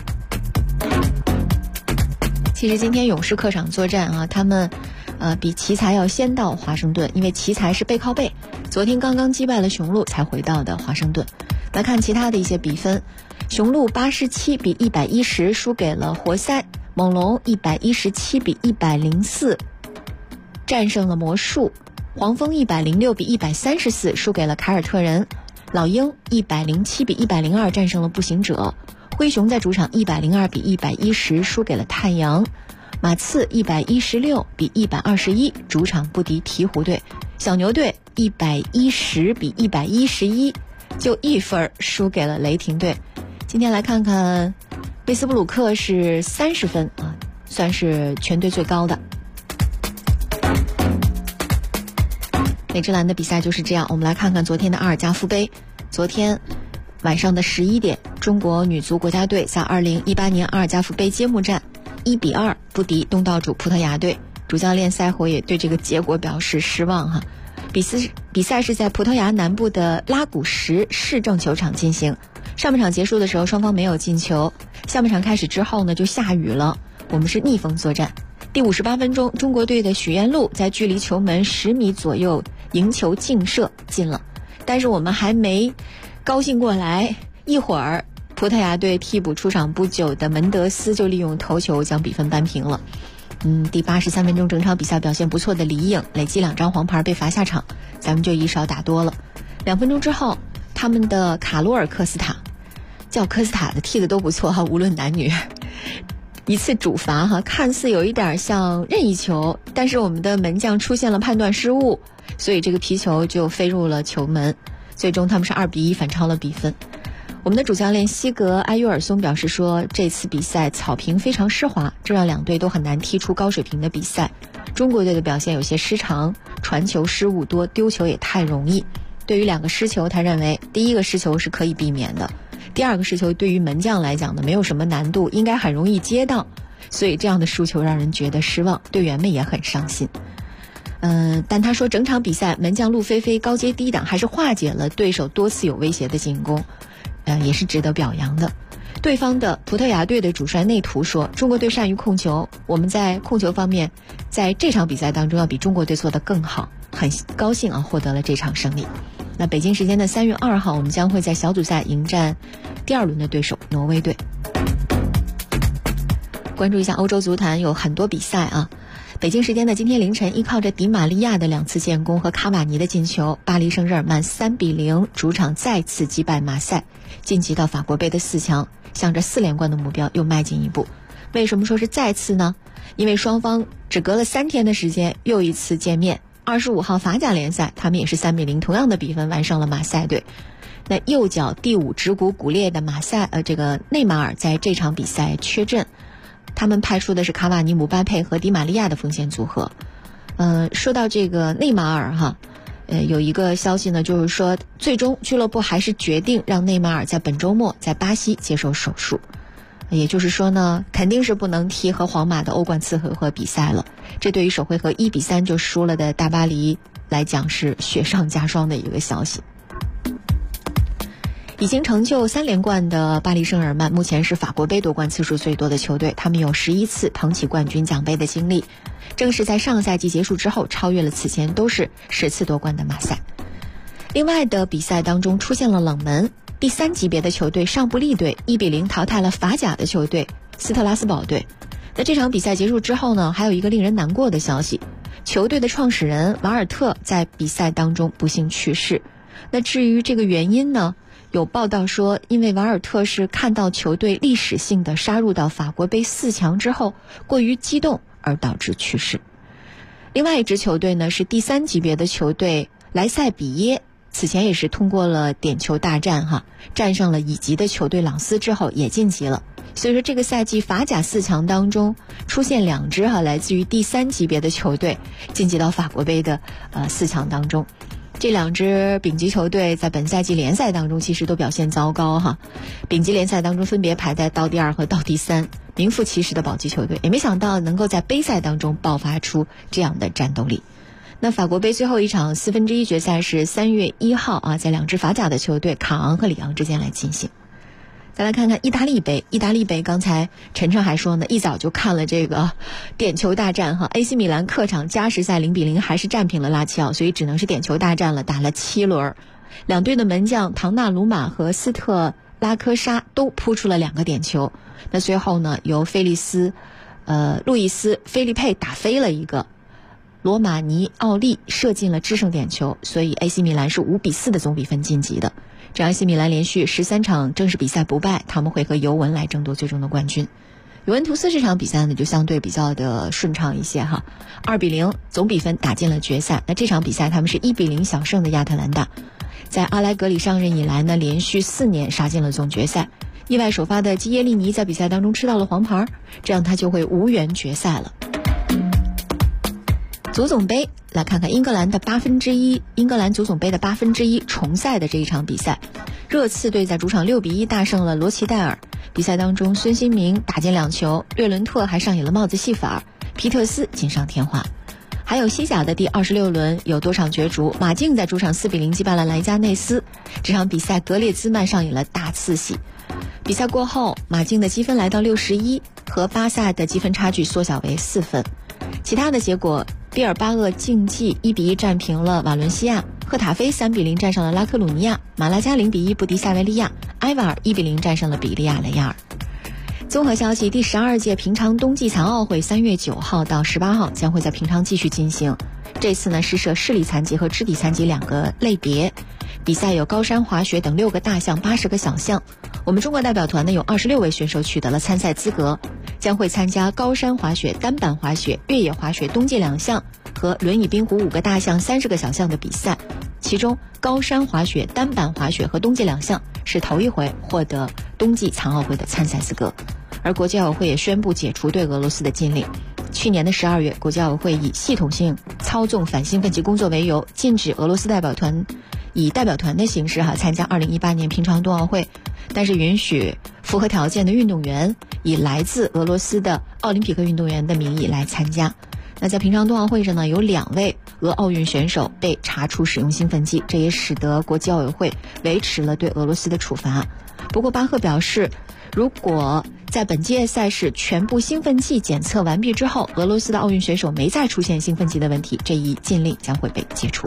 其实今天勇士客场作战他们比奇才要先到华盛顿，因为奇才是背靠背，昨天刚刚击败了雄鹿才回到的华盛顿。来看其他的一些比分，雄鹿87比110输给了活塞，猛龙117比104战胜了魔术，黄蜂106比134输给了凯尔特人，老鹰107比102战胜了步行者，灰熊在主场102比110输给了太阳，马刺116比121主场不敌鹈鹕队，小牛队110比111就1分输给了雷霆队。今天来看看威斯布鲁克是30分算是全队最高的。美职篮的比赛就是这样，我们来看看昨天的阿尔加夫杯。昨天晚上的11点，中国女足国家队在2018年阿尔加夫杯揭幕战1比2不敌东道主葡萄牙队，主教练赛后也对这个结果表示失望比赛是在葡萄牙南部的拉古什市政球场进行，上半场结束的时候双方没有进球，下半场开始之后呢就下雨了，我们是逆风作战。第58分钟，中国队的许彦璐在距离球门10米左右迎球劲射进了，但是我们还没高兴过来，一会儿葡萄牙队替补出场不久的门德斯就利用头球将比分扳平了。第83分钟，整场比赛表现不错的李颖累计2张黄牌被罚下场，咱们就以少打多了。2分钟之后，他们的卡罗尔科斯塔，叫科斯塔的踢得都不错无论男女。一次主罚看似有一点像任意球，但是我们的门将出现了判断失误，所以这个皮球就飞入了球门，最终他们是2比1反超了比分。我们的主教练西格埃约尔松表示说，这次比赛草坪非常湿滑，这让两队都很难踢出高水平的比赛。中国队的表现有些失常，传球失误多，丢球也太容易。对于2个失球，他认为第一个失球是可以避免的，第2个失球对于门将来讲呢，没有什么难度，应该很容易接到，所以这样的输球让人觉得失望，队员们也很伤心。但他说整场比赛门将陆菲菲高接低挡，还是化解了对手多次有威胁的进攻，也是值得表扬的。 对方的葡萄牙队的主帅内图说，中国队善于控球，我们在控球方面在这场比赛当中要比中国队做得更好，很高兴获得了这场胜利。那北京时间的3月2号，我们将会在小组赛迎战第2轮的对手挪威队。关注一下欧洲足坛，有很多比赛北京时间的今天凌晨，依靠着迪玛利亚的2次建功和卡瓦尼的进球，巴黎圣日耳曼3-0主场再次击败马赛，晋级到法国杯的4强，向着4连冠的目标又迈进一步。为什么说是再次呢？因为双方只隔了3天的时间又一次见面。25号法甲联赛，他们也是3-0同样的比分完胜了马赛队。那右脚第5指骨骨裂的内马尔在这场比赛缺阵，他们派出的是卡瓦尼、姆巴佩和迪玛利亚的锋线组合。说到这个内马尔有一个消息呢，就是说最终俱乐部还是决定让内马尔在本周末在巴西接受手术。也就是说呢，肯定是不能踢和皇马的欧冠次回合比赛了。这对于首回合1-3就输了的大巴黎来讲是雪上加霜的一个消息。已经成就3连冠的巴黎圣日耳曼，目前是法国杯夺冠次数最多的球队，他们有11次捧起冠军奖杯的经历，正是在上个赛季结束之后超越了此前都是10次夺冠的马赛。另外的比赛当中出现了冷门，第3级别的球队上布利队1-0淘汰了法甲的球队斯特拉斯堡队。那这场比赛结束之后呢，还有一个令人难过的消息，球队的创始人瓦尔特在比赛当中不幸去世。那至于这个原因呢，有报道说，因为瓦尔特是看到球队历史性的杀入到法国杯4强之后过于激动而导致去世。另外一支球队呢是第3级别的球队莱塞比耶，此前也是通过了点球大战战胜了乙级的球队朗斯之后也晋级了。所以说这个赛季法甲4强当中出现2支来自于第3级别的球队晋级到法国杯的4强当中。这2支丙级球队在本赛季联赛当中其实都表现糟糕丙级联赛当中分别排在倒第2和倒第3，名副其实的保级球队，也没想到能够在杯赛当中爆发出这样的战斗力。那法国杯最后一场1/4决赛是3月1号在2支法甲的球队卡昂和里昂之间来进行。再来看看意大利杯，意大利杯刚才晨晨还说呢，一早就看了这个点球大战AC 米兰客场加时赛0-0还是战平了拉齐奥，所以只能是点球大战了，打了7轮。两队的门将唐纳鲁马和斯特拉科沙都扑出了2个点球，那最后呢由路易斯菲利佩打飞了一个，罗马尼奥利射进了制胜点球，所以 AC 米兰是5-4的总比分晋级的。这样 AC 米兰连续13场正式比赛不败，他们会和尤文来争夺最终的冠军。尤文图斯这场比赛呢就相对比较的顺畅一些2-0总比分打进了决赛。那这场比赛他们是1-0小胜的亚特兰大，在阿莱格里上任以来呢连续4年杀进了总决赛。意外首发的基耶利尼在比赛当中吃到了黄牌，这样他就会无缘决赛了。足总杯来看看英格兰足总杯的1/8重赛的这一场比赛，热刺队在主场6-1大胜了罗齐戴尔。比赛当中孙兴民打进2球，略伦特还上演了帽子戏法，皮特斯锦上添花。还有西甲的第26轮有多场角逐，马竞在主场4-0击败了莱加内斯，这场比赛格列兹曼上演了大四喜。比赛过后，马竞的积分来到61，和巴萨的积分差距缩小为4分。其他的结果，毕尔巴鄂竞技1-1战平了瓦伦西亚，赫塔菲3-0战胜了拉科鲁尼亚，马拉加0-1不敌塞维利亚，埃瓦尔1-0战胜了比利亚雷亚尔。综合消息，第12届平昌冬季残奥会3月9号到18号将会在平昌继续进行。这次呢是设视力残疾和肢体残疾2个类别，比赛有高山滑雪等6个大项，80个小项。我们中国代表团呢有26位选手取得了参赛资格，将会参加高山滑雪、单板滑雪、越野滑雪冬季2项和轮椅冰壶5个大项、30个小项的比赛。其中高山滑雪、单板滑雪和冬季2项是头一回获得冬季残奥会的参赛资格。而国际奥委会也宣布解除对俄罗斯的禁令。去年的12月，国际奥委会以系统性操纵反兴奋剂工作为由，禁止俄罗斯代表团以代表团的形式参加2018年平昌冬奥会，但是允许符合条件的运动员以来自俄罗斯的奥林匹克运动员的名义来参加。那在平昌冬奥会上呢，有2位俄奥运选手被查出使用兴奋剂，这也使得国际奥委会维持了对俄罗斯的处罚。 不过巴赫表示，如果在本届赛事全部兴奋剂检测完毕之后，俄罗斯的奥运选手没再出现兴奋剂的问题，这一禁令将会被解除。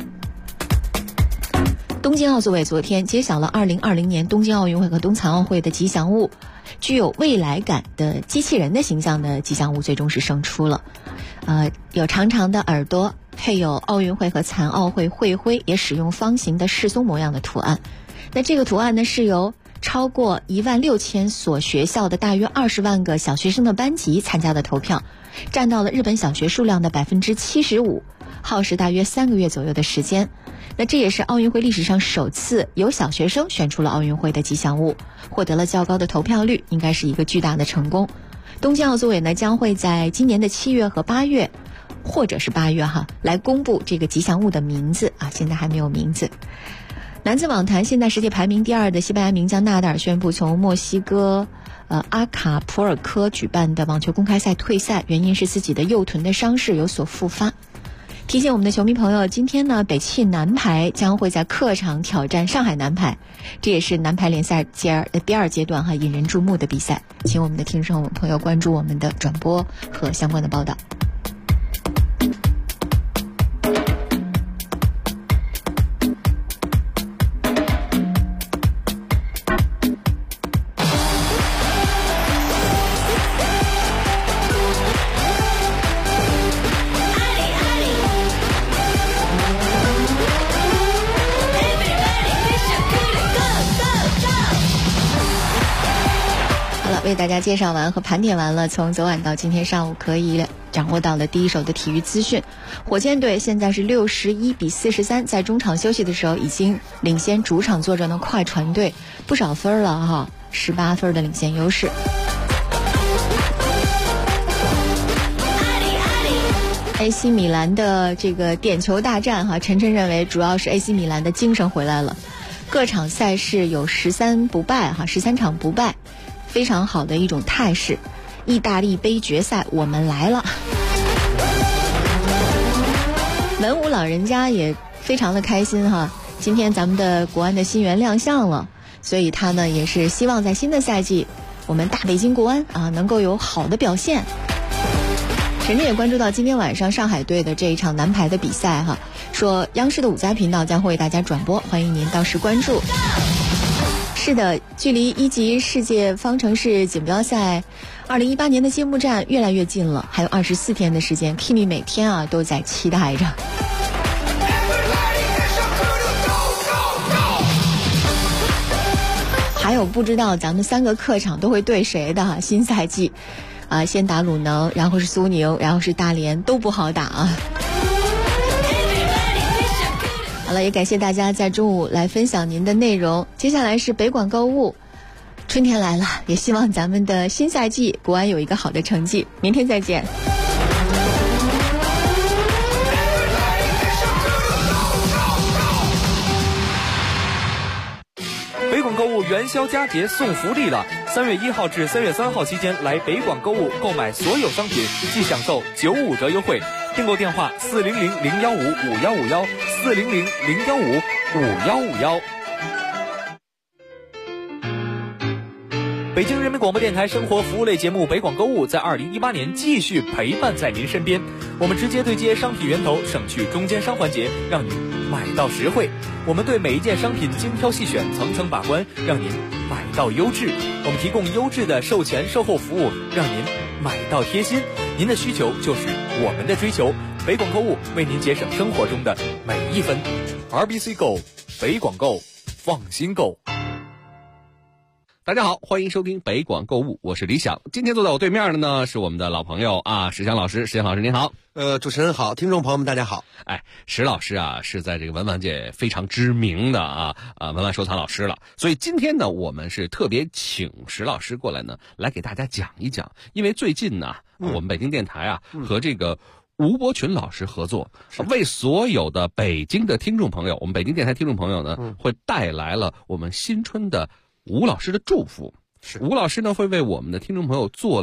东京奥组委昨天揭晓了2020年东京奥运会和冬残奥会的吉祥物，具有未来感的机器人的形象的吉祥物最终是胜出了。有长长的耳朵，配有奥运会和残奥会会徽，也使用方形的世松模样的图案。那这个图案呢，是由超过16000所学校的大约20万个小学生的班级参加的投票，占到了日本小学数量的75%，耗时大约3个月左右的时间。那这也是奥运会历史上首次由小学生选出了奥运会的吉祥物，获得了较高的投票率，应该是一个巨大的成功。东京奥组委呢将会在今年的7月和8月，或者是8月来公布这个吉祥物的名字现在还没有名字。男子网坛现在世界排名第2的西班牙名将纳达尔宣布从墨西哥阿卡普尔科举办的网球公开赛退赛，原因是自己的右臀的伤势有所复发。提醒我们的球迷朋友，今天呢，北汽男排将会在客场挑战上海男排，这也是男排联赛第2阶段引人注目的比赛，请我们的听众朋友关注我们的转播和相关的报道。为大家介绍完和盘点完了从昨晚到今天上午可以掌握到的第一手的体育资讯。火箭队现在是61-43，在中场休息的时候已经领先主场作战的快船队不少分了18分的领先优势。AC 米兰的这个点球大战晨晨认为主要是 AC 米兰的精神回来了，各场赛事有13不败13场不败，非常好的一种态势。意大利杯决赛我们来了，文武老人家也非常的开心今天咱们的国安的新援亮相了，所以他呢也是希望在新的赛季我们大北京国安能够有好的表现。陈晨也关注到今天晚上上海队的这一场男排的比赛说央视的5家频道将会为大家转播，欢迎您到时关注。是的，距离1级世界方程式锦标赛2018年的揭幕战越来越近了，还有24天的时间，Kimi每天都在期待着。还有不知道咱们3个客场都会对谁的新赛季先打鲁能，然后是苏宁，然后是大连，都不好打好了，也感谢大家在中午来分享您的内容。接下来是北广购物，春天来了，也希望咱们的新赛季国安有一个好的成绩。明天再见。 北广购物元宵佳节送福利了！3月1号至3月3号期间来北广购物购买所有商品，即享受95折优惠。订购电话400-015-5151，400-015-5151。北京人民广播电台生活服务类节目《北广购物》在2018年继续陪伴在您身边。我们直接对接商品源头，省去中间商环节，让您买到实惠。我们对每一件商品精挑细选，层层把关，让您买到优质。我们提供优质的售前售后服务，让您买到贴心。您的需求就是我们的追求。北广购物为您节省生活中的每一分。RBC Go， 北广购，放心购。 大家好，欢迎收听北广购物，我是李想。今天坐在我对面的呢是我们的老朋友史强老师。史强老师您好。 主持人好，听众朋友们大家好。 史老师是在这个文玩界非常知名的文玩收藏老师了，所以今天呢我们是特别请史老师过来呢来给大家讲一讲，因为最近呢我们北京电台和这个吴伯群老师合作，为所有的北京的听众朋友，我们北京电台听众朋友呢会带来了我们新春的吴老师的祝福。吴老师呢会为我们的听众朋友做了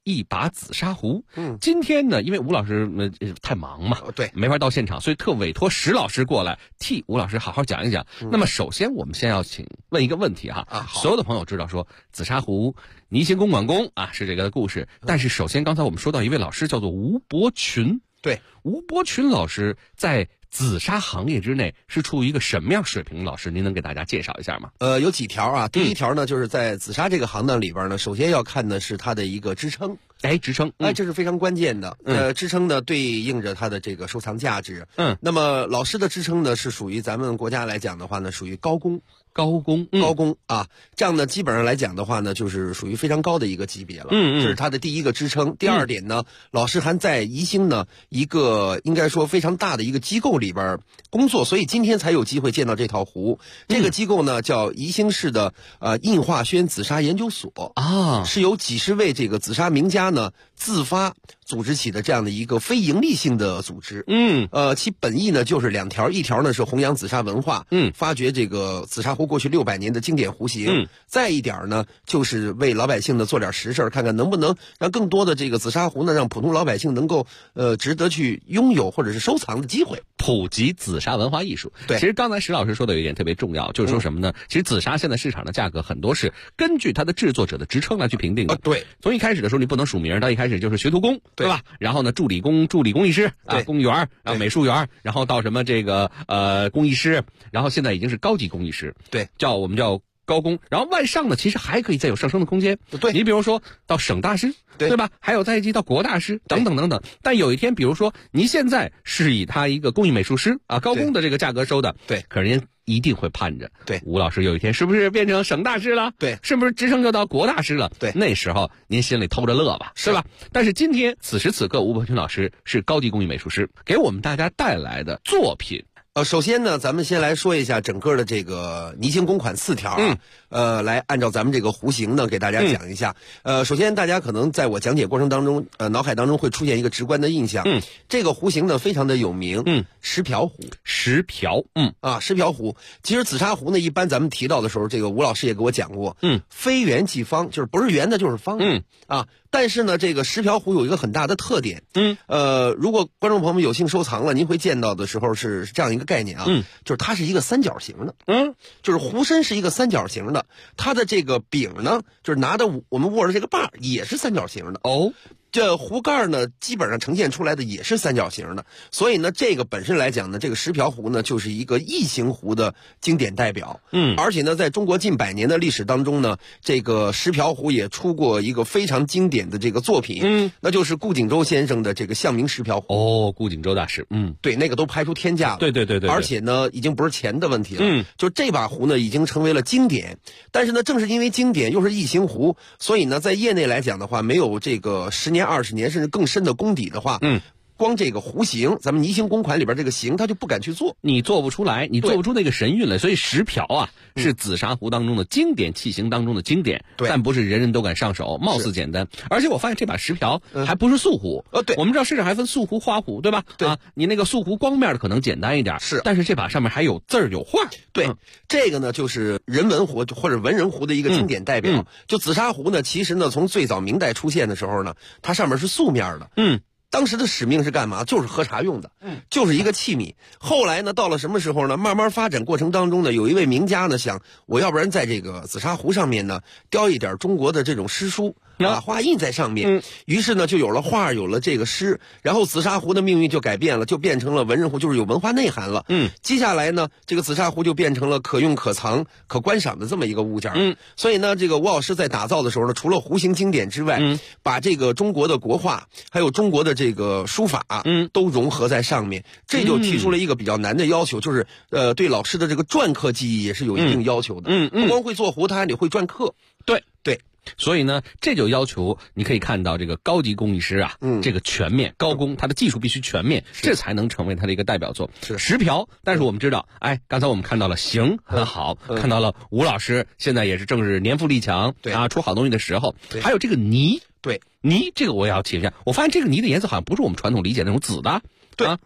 一把紫砂壶。今天呢，因为吴老师太忙嘛， 对， 没法到现场，所以特委托石老师过来替吴老师好好讲一讲。那么首先我们先要问一个问题哈，所有的朋友知道说紫砂壶倪行公管工啊是这个故事，但是首先刚才我们说到一位老师叫做吴伯群， 对， 吴伯群老师在紫砂行业之内是处于一个什么样水平？老师，您能给大家介绍一下吗？ 有几条啊。第一条呢，就是在紫砂这个行当里边呢，首先要看的是它的一个支撑。 支撑， 这是非常关键的。支撑呢，对应着它的这个收藏价值。那么老师的支撑呢，是属于咱们国家来讲的话呢，属于高工啊，这样呢，基本上来讲的话呢，就是属于非常高的一个级别了。这是它的第一个支撑。第二点呢，老师还在宜兴呢一个应该说非常大的一个机构里边工作，所以今天才有机会见到这套壶。这个机构呢叫宜兴市的印化轩紫砂研究所啊，是由几十位这个紫砂名家呢自发组织起的这样的一个非盈利性的组织。其本意呢就是两条，一条呢是弘扬紫砂文化，发掘这个紫砂壶过去600年的经典壶型，再一点呢就是为老百姓呢做点实事，看看能不能让更多的这个紫砂壶呢让普通老百姓能够值得去拥有或者是收藏的机会， 普及紫砂文化艺术。 对， 其实刚才石老师说的有一点特别重要，就是说什么呢？其实紫砂现在市场的价格很多是根据它的制作者的职称来去评定的。 对， 从一开始的时候你不能署名，到一开始就是学徒工，对吧？然后呢，助理工艺师啊，工员啊，美术员，然后到什么这个工艺师，然后现在已经是高级工艺师， 对， 我们叫高工，然后外上呢，其实还可以再有上升的空间。 对， 你比如说到省大师，对吧？还有再一级到国大师等等等等。但有一天，比如说您现在是以他一个工艺美术师啊高工的这个价格收的， 对， 可是您一定会盼着， 对， 吴老师有一天是不是变成省大师了？ 对， 是不是职称就到国大师了？ 对， 那时候您心里偷着乐吧，对吧？但是今天此时此刻，吴伯群老师是高级工艺美术师，给我们大家带来的作品。 首先呢，咱们先来说一下整个的这个倪行公款4条啊，来按照咱们这个壶型呢给大家讲一下。首先大家可能在我讲解过程当中，脑海当中会出现一个直观的印象。这个壶型呢非常的有名，石瓢壶。 石瓢， 石瓢壶。其实紫砂壶呢，一般咱们提到的时候，这个吴老师也给我讲过，非圆即方，就是不是圆的就是方。但是呢，这个石瓢壶有一个很大的特点。如果观众朋友们有幸收藏了，您会见到的时候是这样一个概念啊，就是它是一个三角形的。就是壶身是一个三角形的，它的这个柄呢，就是拿的我们握着这个把也是三角形的。这壶盖呢，基本上呈现出来的也是三角形的，所以呢，这个本身来讲呢，这个石瓢壶呢，就是一个异形壶的经典代表。而且呢，在中国近100年的历史当中呢，这个石瓢壶也出过一个非常经典的这个作品，那就是顾景舟先生的这个象名石瓢壶。 顾景舟大师， 对，那个都拍出天价了。 对， 而且呢，已经不是钱的问题了。就这把壶呢，已经成为了经典。但是呢，正是因为经典又是异形壶，所以呢，在业内来讲的话，没有这个10年、20年甚至更深的功底的话，光这个壶型，咱们倪行公款里边这个型，他就不敢去做， 你做不出来，你做不出那个神韵来。所以石瓢啊，是紫砂壶当中的经典器型当中的经典，但不是人人都敢上手，貌似简单。而且我发现这把石瓢还不是素壶， 对， 我们知道市场还分素壶、花壶，对吧？ 对啊，你那个素壶光面的可能简单一点，但是这把上面还有字儿有画。 对，这个呢就是人文壶或者文人壶的一个经典代表。就紫砂壶呢，其实呢从最早明代出现的时候呢，它上面是素面的。当时的使命是干嘛？就是喝茶用的，就是一个器皿。后来呢，到了什么时候呢？慢慢发展过程当中呢，有一位名家呢想，我要不然在这个紫砂壶上面呢雕一点中国的这种诗书画印在上面。于是呢，就有了画，有了这个诗，然后紫砂壶的命运就改变了，就变成了文人壶，就是有文化内涵了。接下来呢，这个紫砂壶就变成了可用、可藏、可观赏的这么一个物件。所以呢，这个吴老师在打造的时候呢，除了壶型经典之外，把这个中国的国画还有中国的这个书法都融合在上面，这就提出了一个比较难的要求，就是对老师的这个篆刻技艺也是有一定要求的。不光会做壶，他还得会篆刻。 对。所以呢，这就要求你可以看到这个高级工艺师啊，这个全面高工，他的技术必须全面，这才能成为他的一个代表作。石瓢，但是我们知道，刚才我们看到了形很好，看到了吴老师现在也是正是年富力强出好东西的时候。还有这个泥， 对泥这个我也要提一下，我发现这个泥的颜色好像不是我们传统理解那种紫的。 对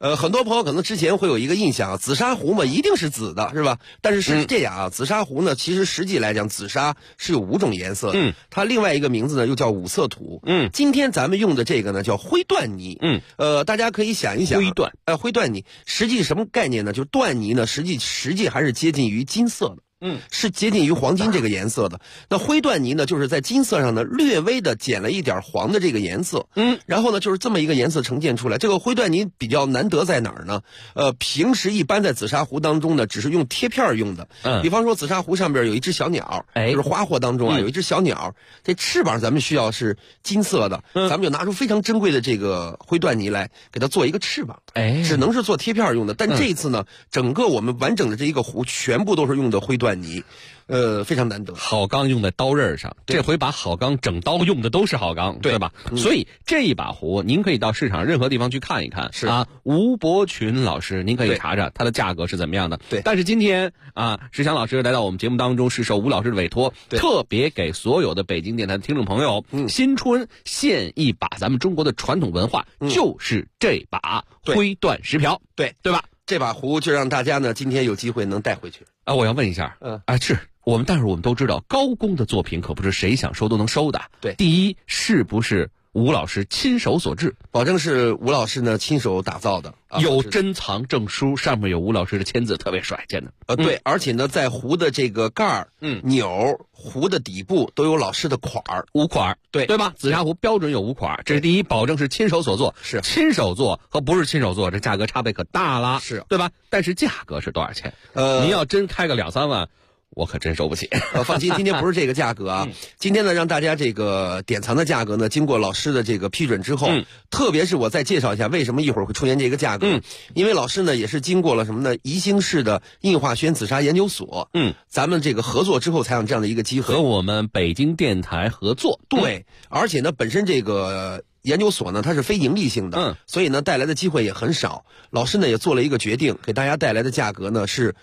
很多朋友可能之前会有一个印象，紫砂壶嘛一定是紫的，是吧？但是是这样啊，紫砂壶呢，其实实际来讲，紫砂是有5种颜色的。它另外一个名字呢又叫五色土。今天咱们用的这个呢叫灰缎泥。大家可以想一想，灰缎泥实际什么概念呢？就是缎泥呢，实际还是接近于金色的。是接近于黄金这个颜色的。那灰缎泥呢，就是在金色上呢略微的减了一点黄的这个颜色。然后呢，就是这么一个颜色呈现出来。这个灰缎泥比较难得在哪儿呢？平时一般在紫砂壶当中呢，只是用贴片用的。比方说紫砂壶上边有一只小鸟，就是花货当中啊有一只小鸟，这翅膀咱们需要是金色的，咱们就拿出非常珍贵的这个灰缎泥来给它做一个翅膀。只能是做贴片用的。但这一次呢，整个我们完整的这一个壶全部都是用的灰缎泥。非常难得。 好钢用在刀刃上，这回把好钢整刀用的都是好钢，对吧？所以这一把壶，您可以到市场任何地方去看一看。是啊，吴伯群老师，您可以查查它的价格是怎么样的。对。但是今天啊，石强老师来到我们节目当中，是受吴老师的委托，特别给所有的北京电台的听众朋友，新春献一把咱们中国的传统文化，就是这把灰缎石瓢，对吧？ 这把壶就让大家呢今天有机会能带回去啊！我要问一下，是但是我们都知道，高工的作品可不是谁想收都能收的。对，第一是不是吴老师亲手所制？ 保证是吴老师呢亲手打造的， 有珍藏证书，上面有吴老师的签字，特别帅，见的。 对，而且呢，在壶的这个盖儿、钮、壶的底部都有老师的款儿 ，5款，对吧？紫砂壶标准有5款，这是第一，保证是亲手所做。是亲手做和不是亲手做，这价格差别可大了，是对吧？但是价格是多少钱？您要真开个2-3万。我可真收不起。 放心，今天不是这个价格啊。今天呢，让大家这个典藏的价格呢，经过老师的这个批准之后，特别是我再介绍一下为什么一会儿会出现这个价格。因为老师呢也是经过了什么呢？宜兴市的印化轩紫砂研究所，咱们这个合作之后才有这样的一个机会， 和我们北京电台合作。 对，而且呢，本身这个研究所呢，它是非盈利性的，所以呢，带来的机会也很少。老师呢也做了一个决定，给大家带来的价格呢是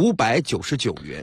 599元。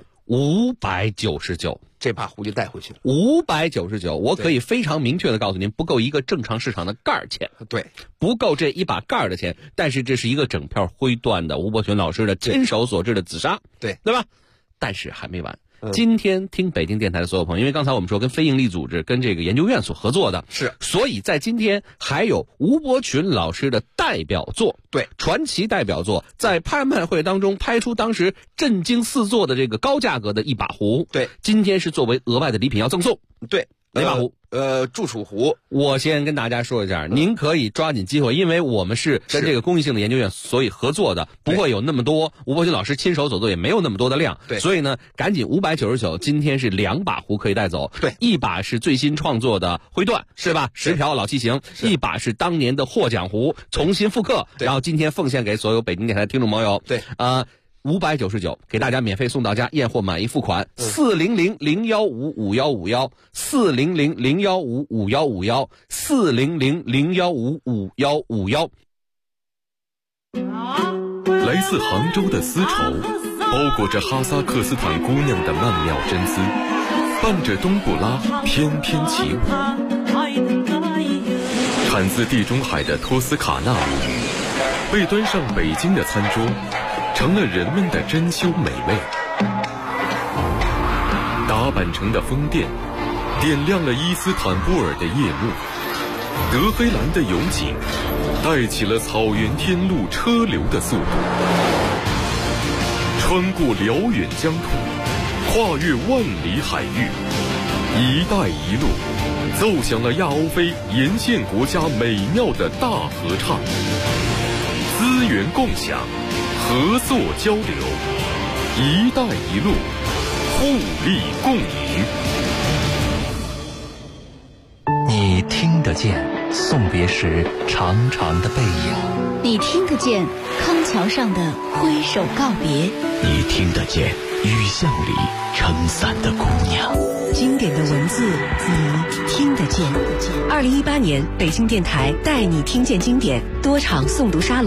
599， 这把壶就带回去了。 599，我可以非常明确的告诉您，不够一个正常市场的盖儿钱。 对， 不够这一把盖儿的钱。但是这是一个整片灰缎的吴伯群老师的亲手所制的紫砂，对吧？但是还没完。今天听北京电台的所有朋友，因为刚才我们说跟非营利组织跟这个研究院所合作的，是，所以在今天还有吴伯群老师的代表作，对，传奇代表作，在拍卖会当中拍出当时震惊四座的这个高价格的一把壶，对，今天是作为额外的礼品要赠送，对，哪把壶？ 祝楚壶。 我先跟大家说一下，您可以抓紧机会，因为我们是跟这个公益性的研究院所以合作的，不会有那么多吴伯群老师亲手所做，也没有那么多的量，对，所以呢，赶紧599，今天是2把壶可以带走，对，一把是最新创作的灰缎，是吧？石瓢老器型，一把是当年的获奖壶，重新复刻，然后今天奉献给所有北京电台的听众朋友，对，599给大家免费送到家，验货满意付款，400-015-5151，400-015-5151，400-015-5151。 来自杭州的丝绸，包裹着哈萨克斯坦姑娘的曼妙真姿，伴着冬不拉翩翩起舞。产自地中海的托斯卡纳母语，被端上北京的餐桌，成了人们的珍馐美味。打扮成的风电点亮了伊斯坦布尔的夜幕，德黑兰的油井带起了草原天路车流的速度，穿过辽远疆土，跨越万里海域，一带一路奏响了亚欧非沿线国家美妙的大合唱，资源共享，合作交流，一带一路，互利共赢。 你听得见送别时长长的背影， 你听得见康桥上的挥手告别， 你听得见雨巷里撑伞的姑娘。 经典的文字，你听得见。2018年北京电台带你听见经典多场诵读沙龙。